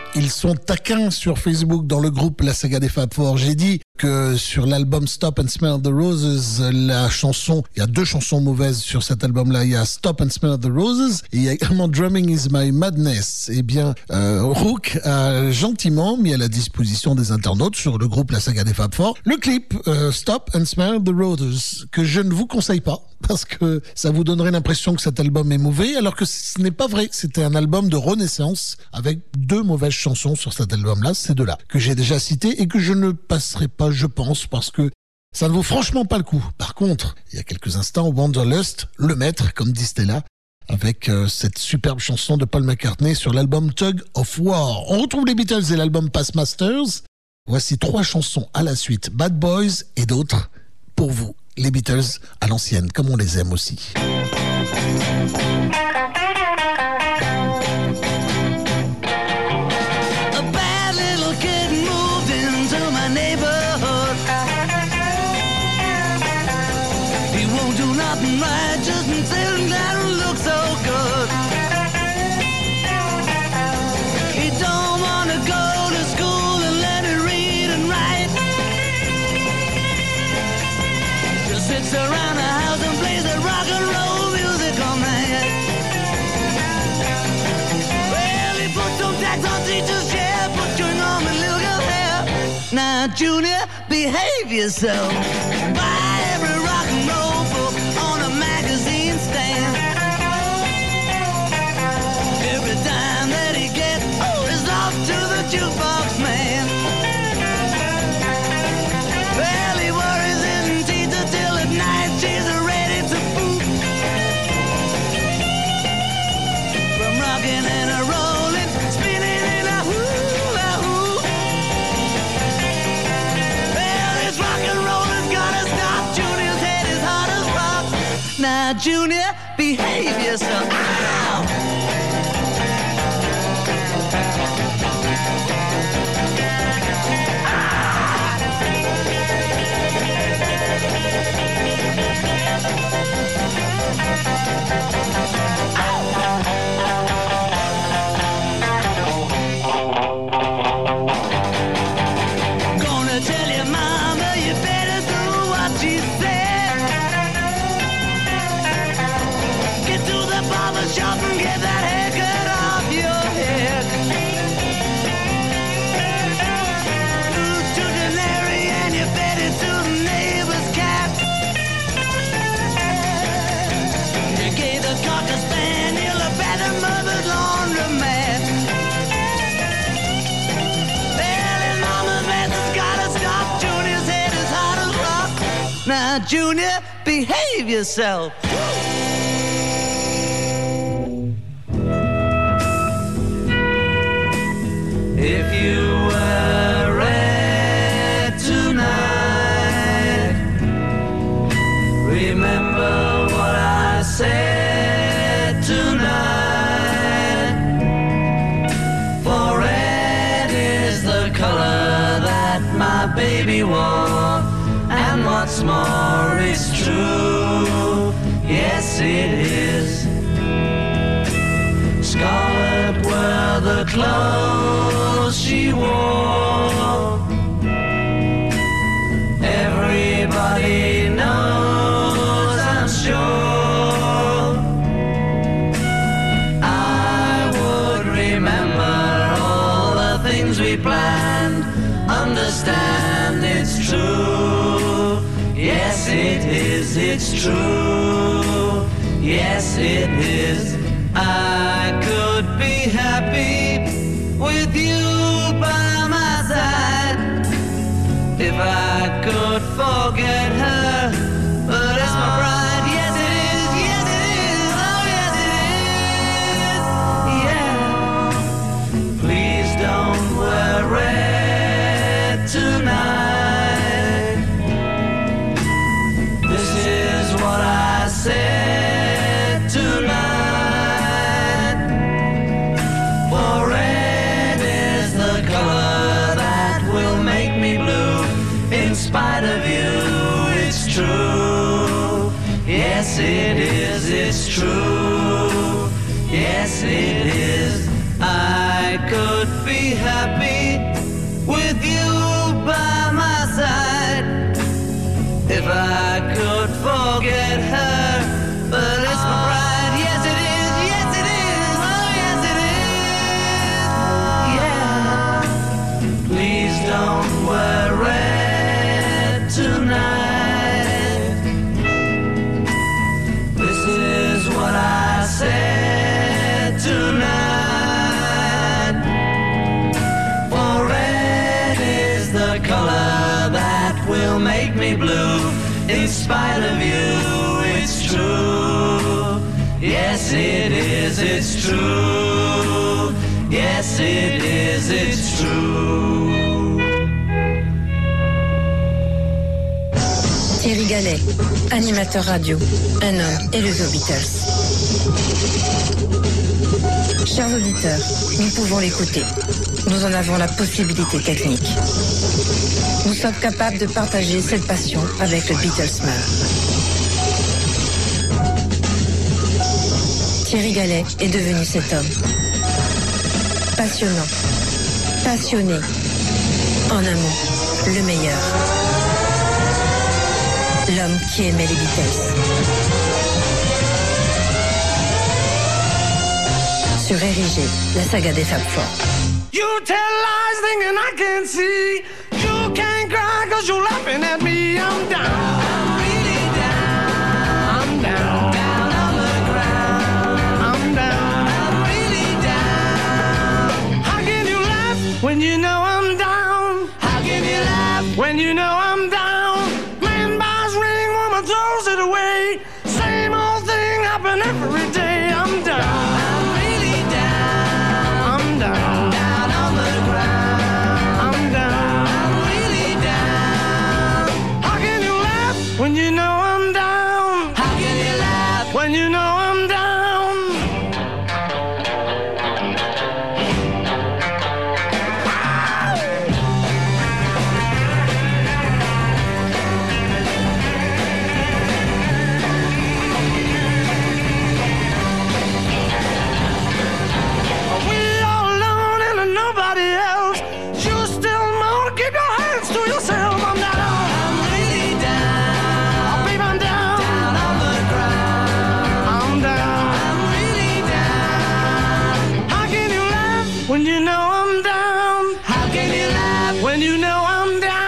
S4: Ils sont taquins sur Facebook dans le groupe La Saga des Fab Four. J'ai dit que sur l'album Stop and Smell the Roses, la chanson, il y a deux chansons mauvaises sur cet album-là. Il y a Stop and Smell the Roses et il y a également Drumming is My Madness. Eh bien, euh, Rook a gentiment mis à la disposition des internautes sur le groupe La Saga des Fab Four le clip euh, Stop and Smell the Roses, que je ne vous conseille pas parce que ça vous donnerait l'impression que cet album est mauvais, alors que ce n'est pas vrai. C'était un album de renaissance avec deux mauvaises chansons sur cet album-là, ces deux-là, que j'ai déjà cités et que je ne passerai pas, je pense, parce que ça ne vaut franchement pas le coup. Par contre, il y a quelques instants, Wanderlust, le maître, comme dit Stella, avec euh, cette superbe chanson de Paul McCartney sur l'album Tug of War. On retrouve les Beatles et l'album Past Masters. Voici trois chansons à la suite, Bad Boys et d'autres, pour vous. Les Beatles à l'ancienne, comme on les aime aussi.
S10: A bad little kid moved into my neighborhood. He won't do nothing right, just sit down and look so good. He don't want to go to school and learn to read and write. Just sits around the house and plays the rock and roll music all night. Well, he put some tax on teachers' chair, put chewing on my little girl hair. Now, Junior, behave yourself. Buy every rock and roll book on a magazine stand. Every time that he gets, oh, he's off to the jukebox man. Well, he worries his teacher till at night she's ready to boot. From rocking and a rolling, spinning in a hula hoop. Well, this rock and roll has gotta stop. Junior's head is hard as rock. Now, Junior, behave yourself. Ow! Gonna tell your mama you better do what she said. Get to the barber shop and get that haircut off your head. To the Larry and you fed it to the neighbor's cat. You gave the cocker spaniel a bath and mother's laundromat. Well, his mama's mess has gotta stop. Junior's head is hard as rock. Now, Junior, behave yourself.
S8: If you were red tonight, remember what I said tonight. For red is the color that my baby wore, and what's more is true. Yes, it is. Scarlet were the clothes she wore. Everybody knows, I'm sure. I would remember all the things we planned. Understand it's true. Yes, it is, it's true. Yes, it is. I could be happy with you by my side if I could forget her, but it's my pride. Yes, it is, yes, it is, oh, yes, it is, yeah. Please don't wear red tonight. This is what I said tonight. In spite of you, it's true. Yes, it is, it's true. Yes, it is. I could be happy
S7: In spite of you, it's true. Yes, it is, it's true. Yes, it is, it's true.
S12: Thierry Gallet, animateur radio, un homme et le The Beatles. Chers auditeurs, nous pouvons l'écouter. Nous en avons la possibilité technique. Nous sommes capables de partager cette passion avec le Beatlesman. Thierry Gallet est devenu cet homme. Passionnant, passionné, en un mot, le meilleur. L'homme qui aimait les Beatles. Sur R I G, la saga des Fab Four.
S6: You tell lies thinking I can't see. You can't cry cause you're laughing at me. I'm down. I'm really down. I'm down. Down on the ground. I'm down. I'm really down. How can you laugh when you know I'm down? How can you laugh when you know I'm down? Man buys ring, woman throws it away. Same old thing happen every day. I'm down. When you know I'm down, how can you laugh? When you know I'm down. We all alone and nobody else. You still moan, keep your hands to yourself. I'm down. When you know I'm down, how can you laugh? When you know I'm down.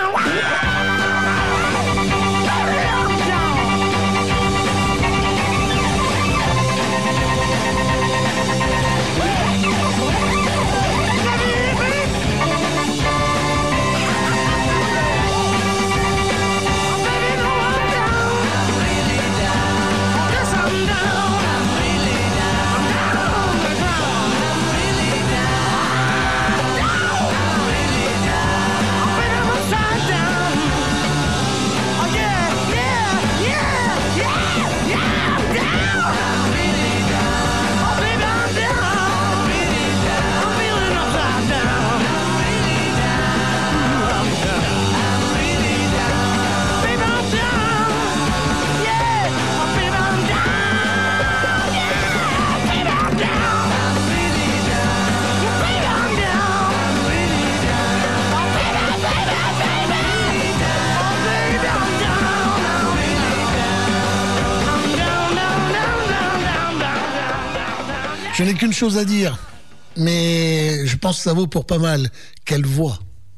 S4: Je n'ai qu'une chose à dire, mais je pense que ça vaut pour pas mal. Quelle voix!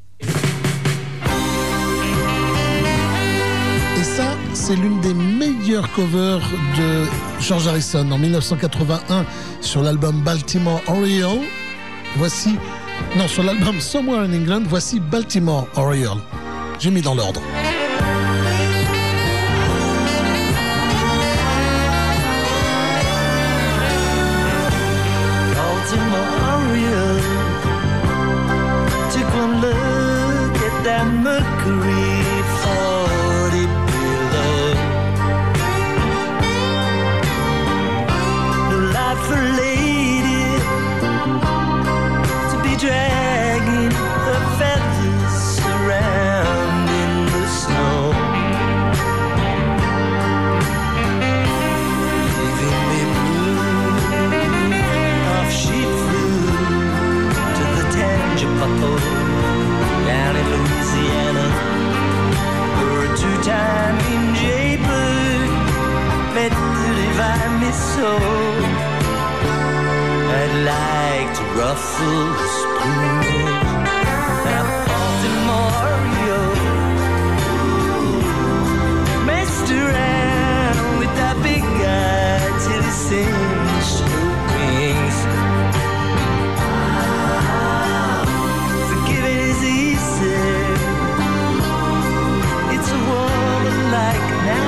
S4: Et ça, c'est l'une des meilleures covers de George Harrison en dix-neuf cent quatre-vingt-un sur l'album Baltimore Oriole. Voici, non, sur l'album Somewhere in England, voici Baltimore Oriole. J'ai mis dans l'ordre.
S7: Oriole, take one look at that Mercury forty below. No life for a lady to be dragging her feathers around in the snow. Leaving me blue, off she flew to the Tangipahoa down in Louisiana, where a two-time jaybird met to divide me so. I'd like to ruffle his plumage. Now Baltimore, messed around with that big guy till he singed her wings. Forgive it is easy. It's a woman like now.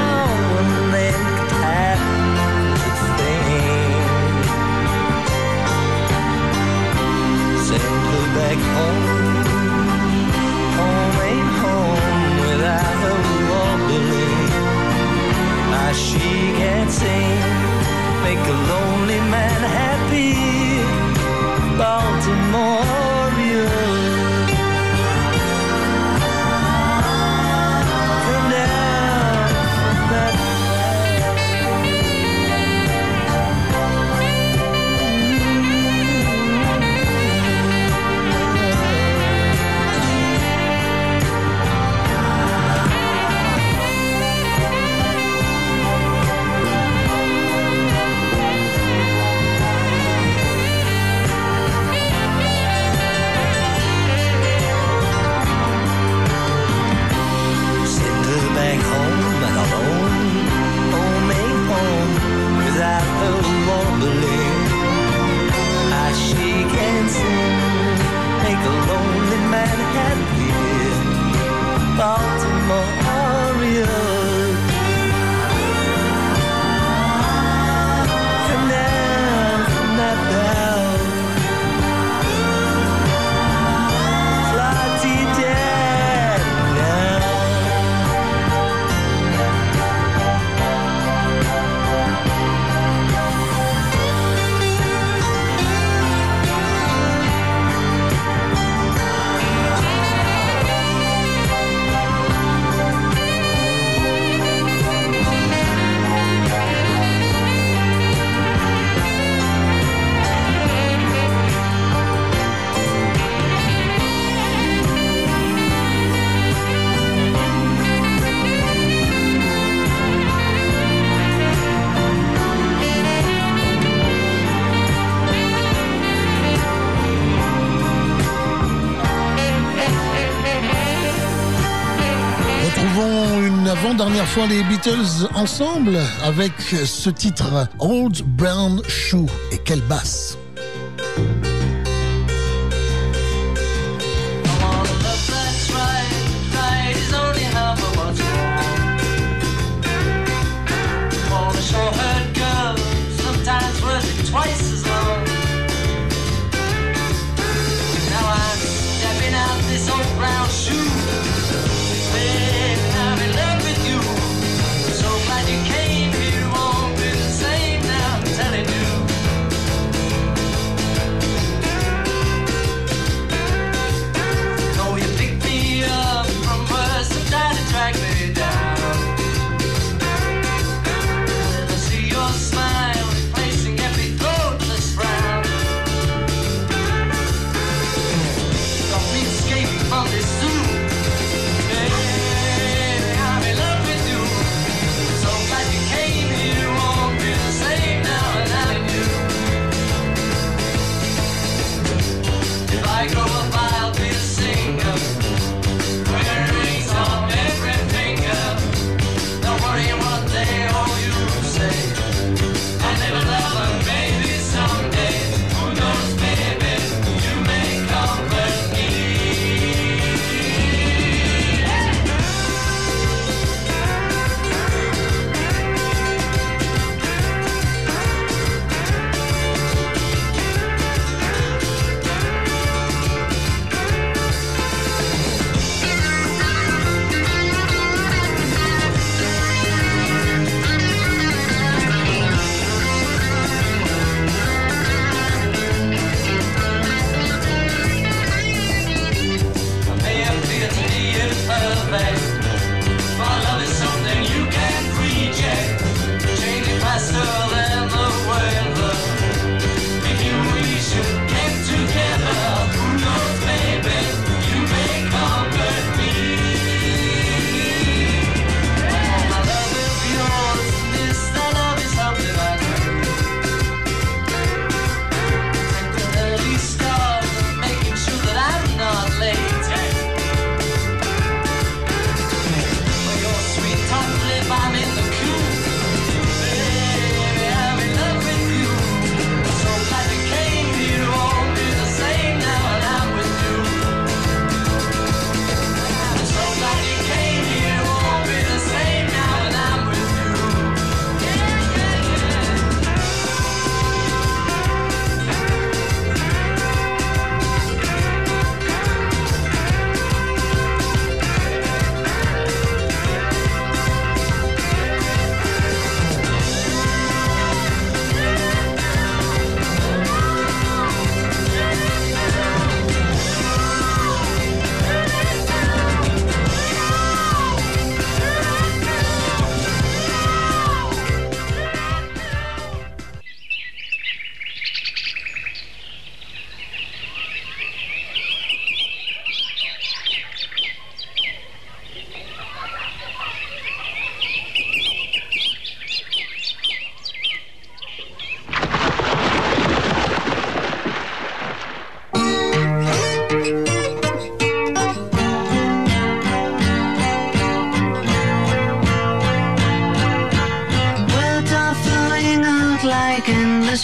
S7: back home. Home ain't home without her wobbling. Ah, she can't sing, make a lonely man happy. Baltimorean. From down that back home and alone. Home ain't home without her wobbling. Ah, she can sing, make a lonely man happy. Baltimorean. From down, from that down. Flighty dead now.
S4: Retrouvons une avant-dernière fois les Beatles ensemble avec ce titre Old Brown Shoe. Et quelle basse!
S7: Twice as long. Now I'm stepping out this old brown shoe. Babe, I'm in love with you. So glad you came here. Won't be the same now, I'm telling you.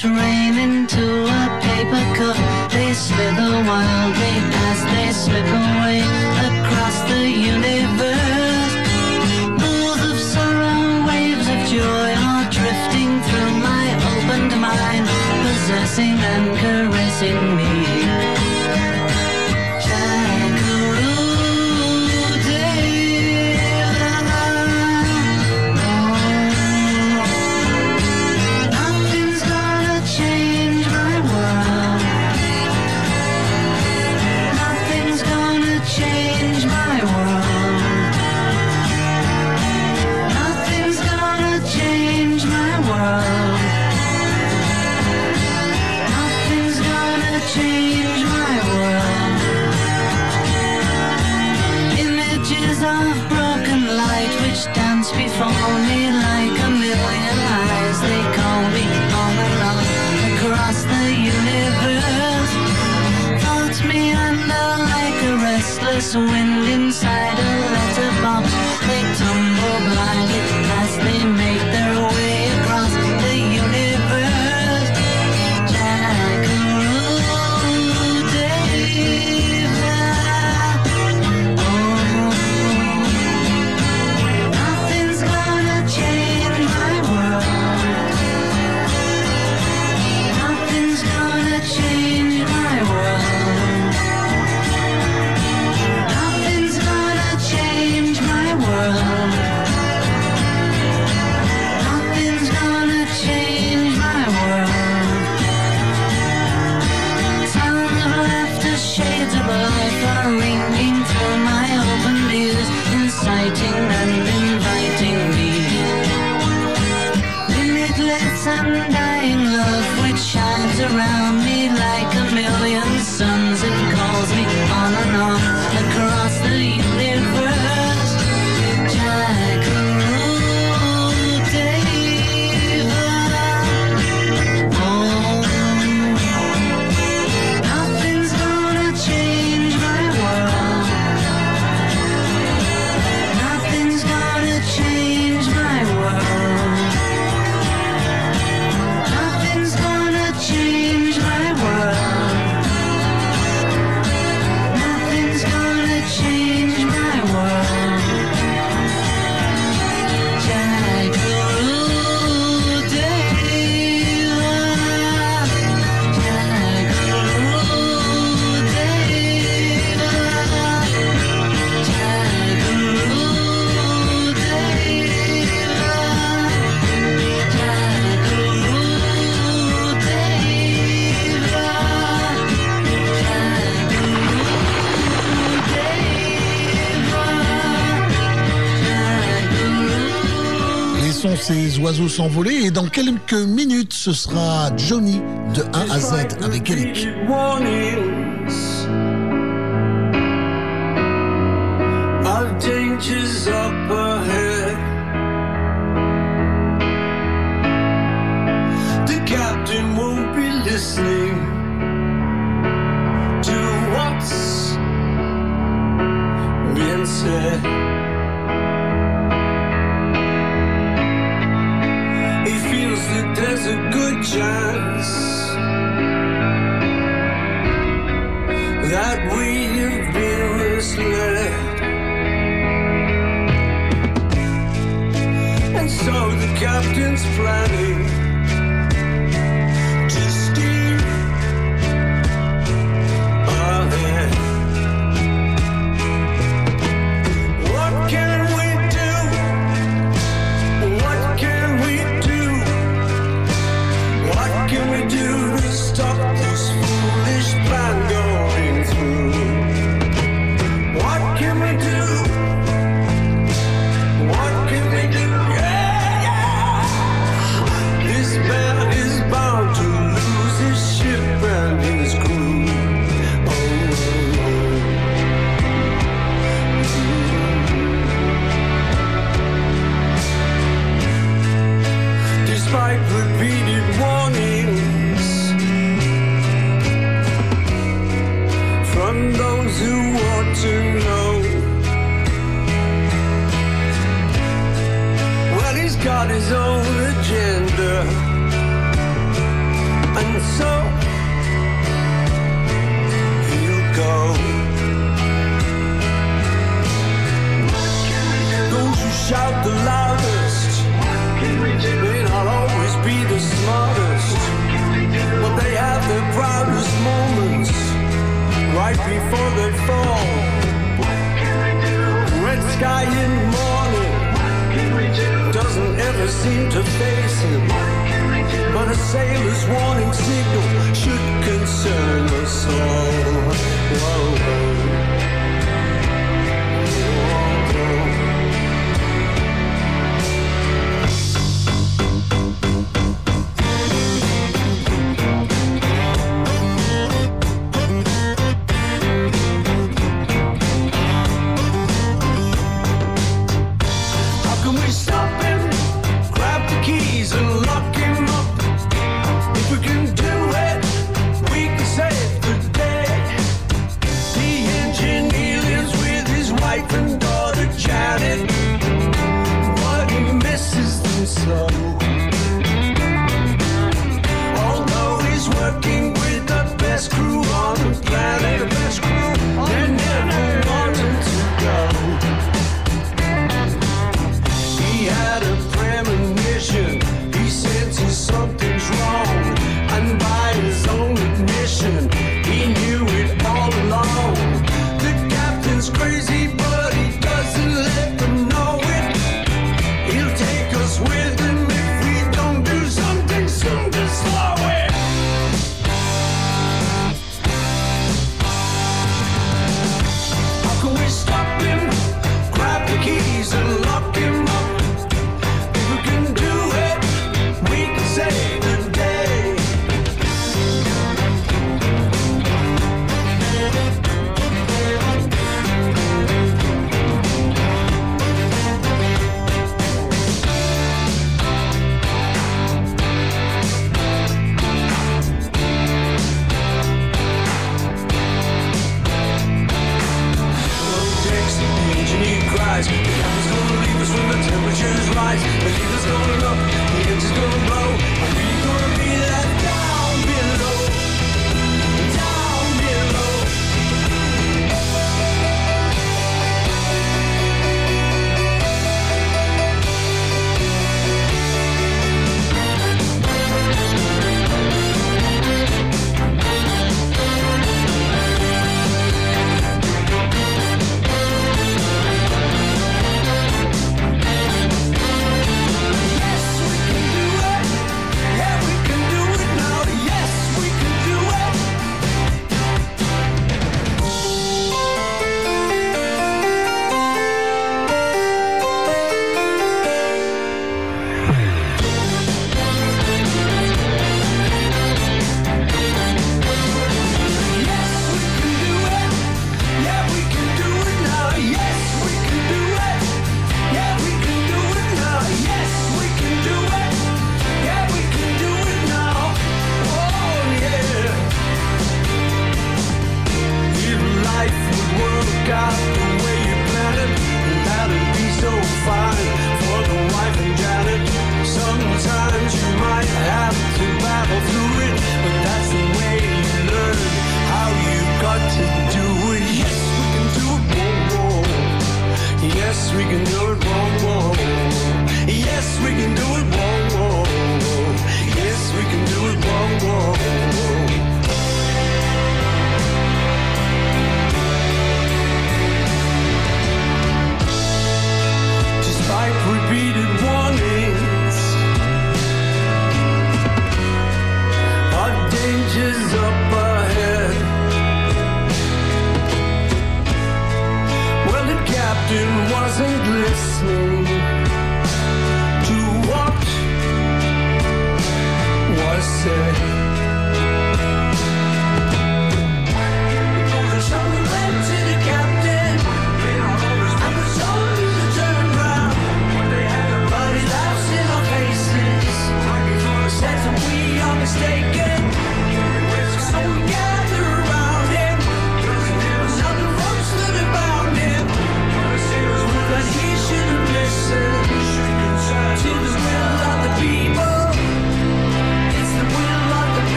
S13: drops rain into a paper cup. They slither wildly as they slip away across the universe. Pools of sorrow, waves of joy are drifting through my opened mind, possessing and caressing me. Before me like a million eyes, they call me on and on across the universe. Float me under like a restless wind inside a letterbox. They tumble blindly as they make their way across the universe. Jackaroo, David. Inciting and inviting me. Limitless undying love which shines around me like a million suns and calls me on and on across the universe. Jackaroo, David. Oh, nothing's gonna change my world. Change my world. Nothing's gonna change my world. Nothing's gonna change my world. Jackaroo, David. Jackaroo, David. Jackaroo.
S4: Laissons ces oiseaux s'envoler et dans quelques minutes ce sera Johnny de A à Z avec Eric.
S5: Of dangers up ahead. The captain won't be listening to what's being said. He feels that there's a good chance that we have been misled. And so the captain's planning to steer ahead. What can we do? What can we do? What can we do to stop this foolish plan going through? What can we do? What can we do? Yeah, yeah. right before they fall. Red sky in the morning doesn't ever seem to face him, but a sailor's warning signal should concern us all. Whoa, whoa.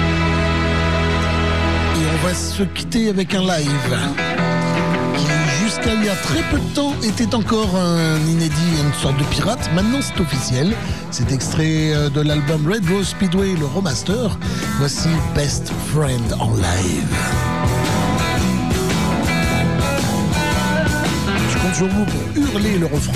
S4: Se quitter avec un live qui est juste jusqu'à il y a très peu de temps, était encore un inédit, une sorte de pirate. Maintenant, c'est officiel. C'est extrait de l'album Red Rose Speedway, le remaster. Voici Best Friend en live. Je compte sur vous pour hurler le refrain.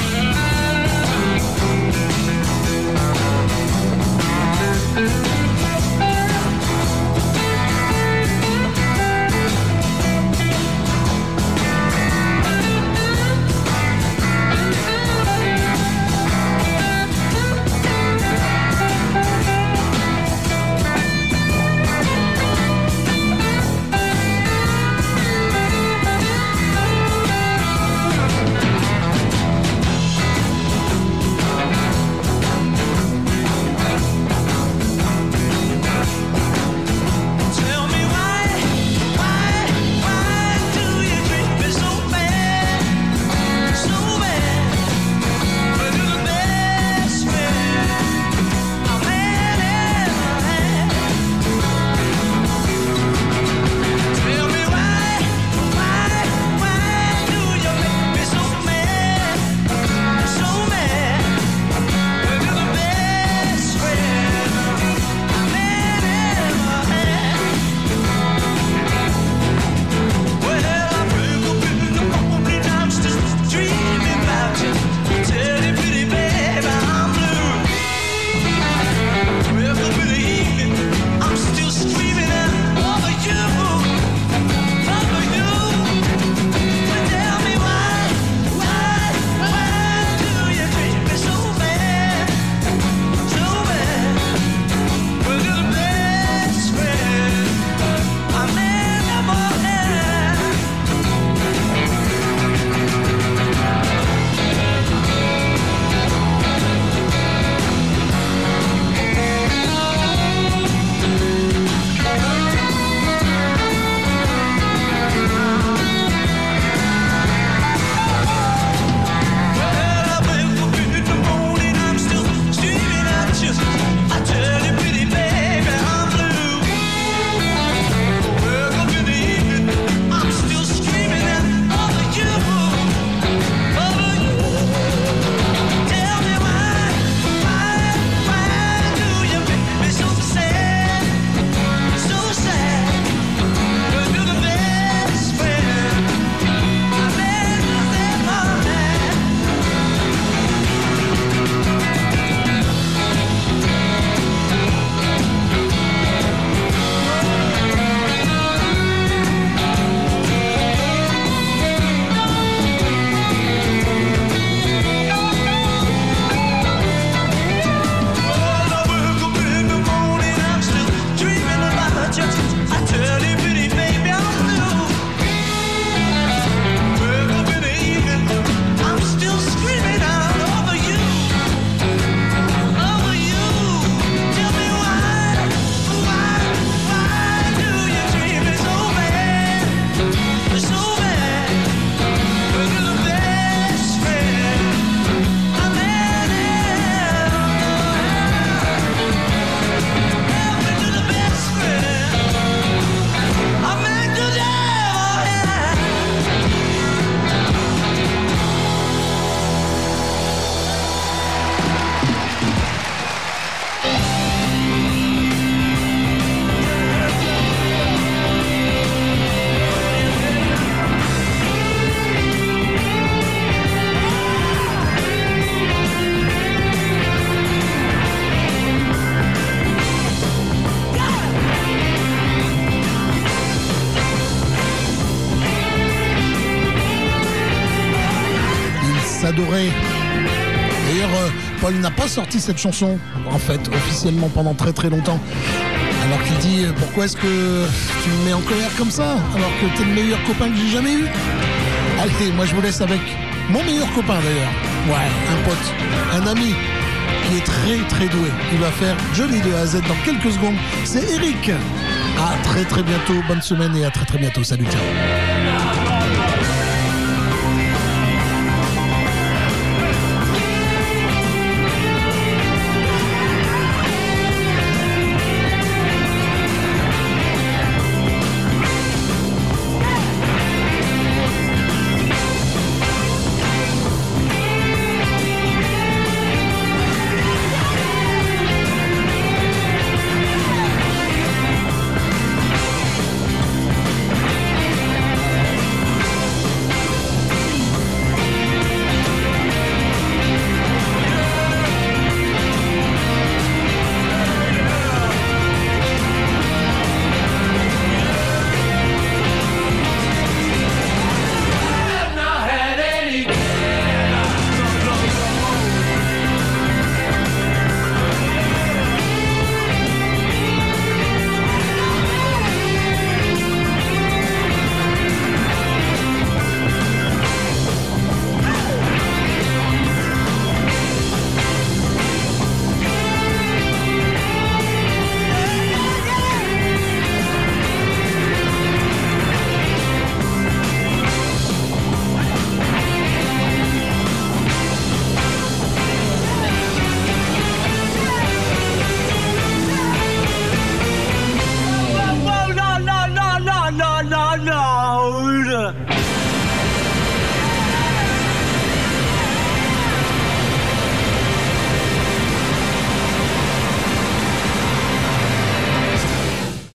S4: Adoré. D'ailleurs, euh, Paul n'a pas sorti cette chanson, en fait, officiellement pendant très très longtemps. Alors qu'il dit, euh, pourquoi est-ce que tu me mets en colère comme ça, alors que t'es le meilleur copain que j'ai jamais eu? Allez, moi je vous laisse avec mon meilleur copain d'ailleurs. Ouais, un pote, un ami qui est très très doué. Il va faire Johnny de A à Z dans quelques secondes. C'est Eric. À très très bientôt, bonne semaine et à très très bientôt. Salut, ciao.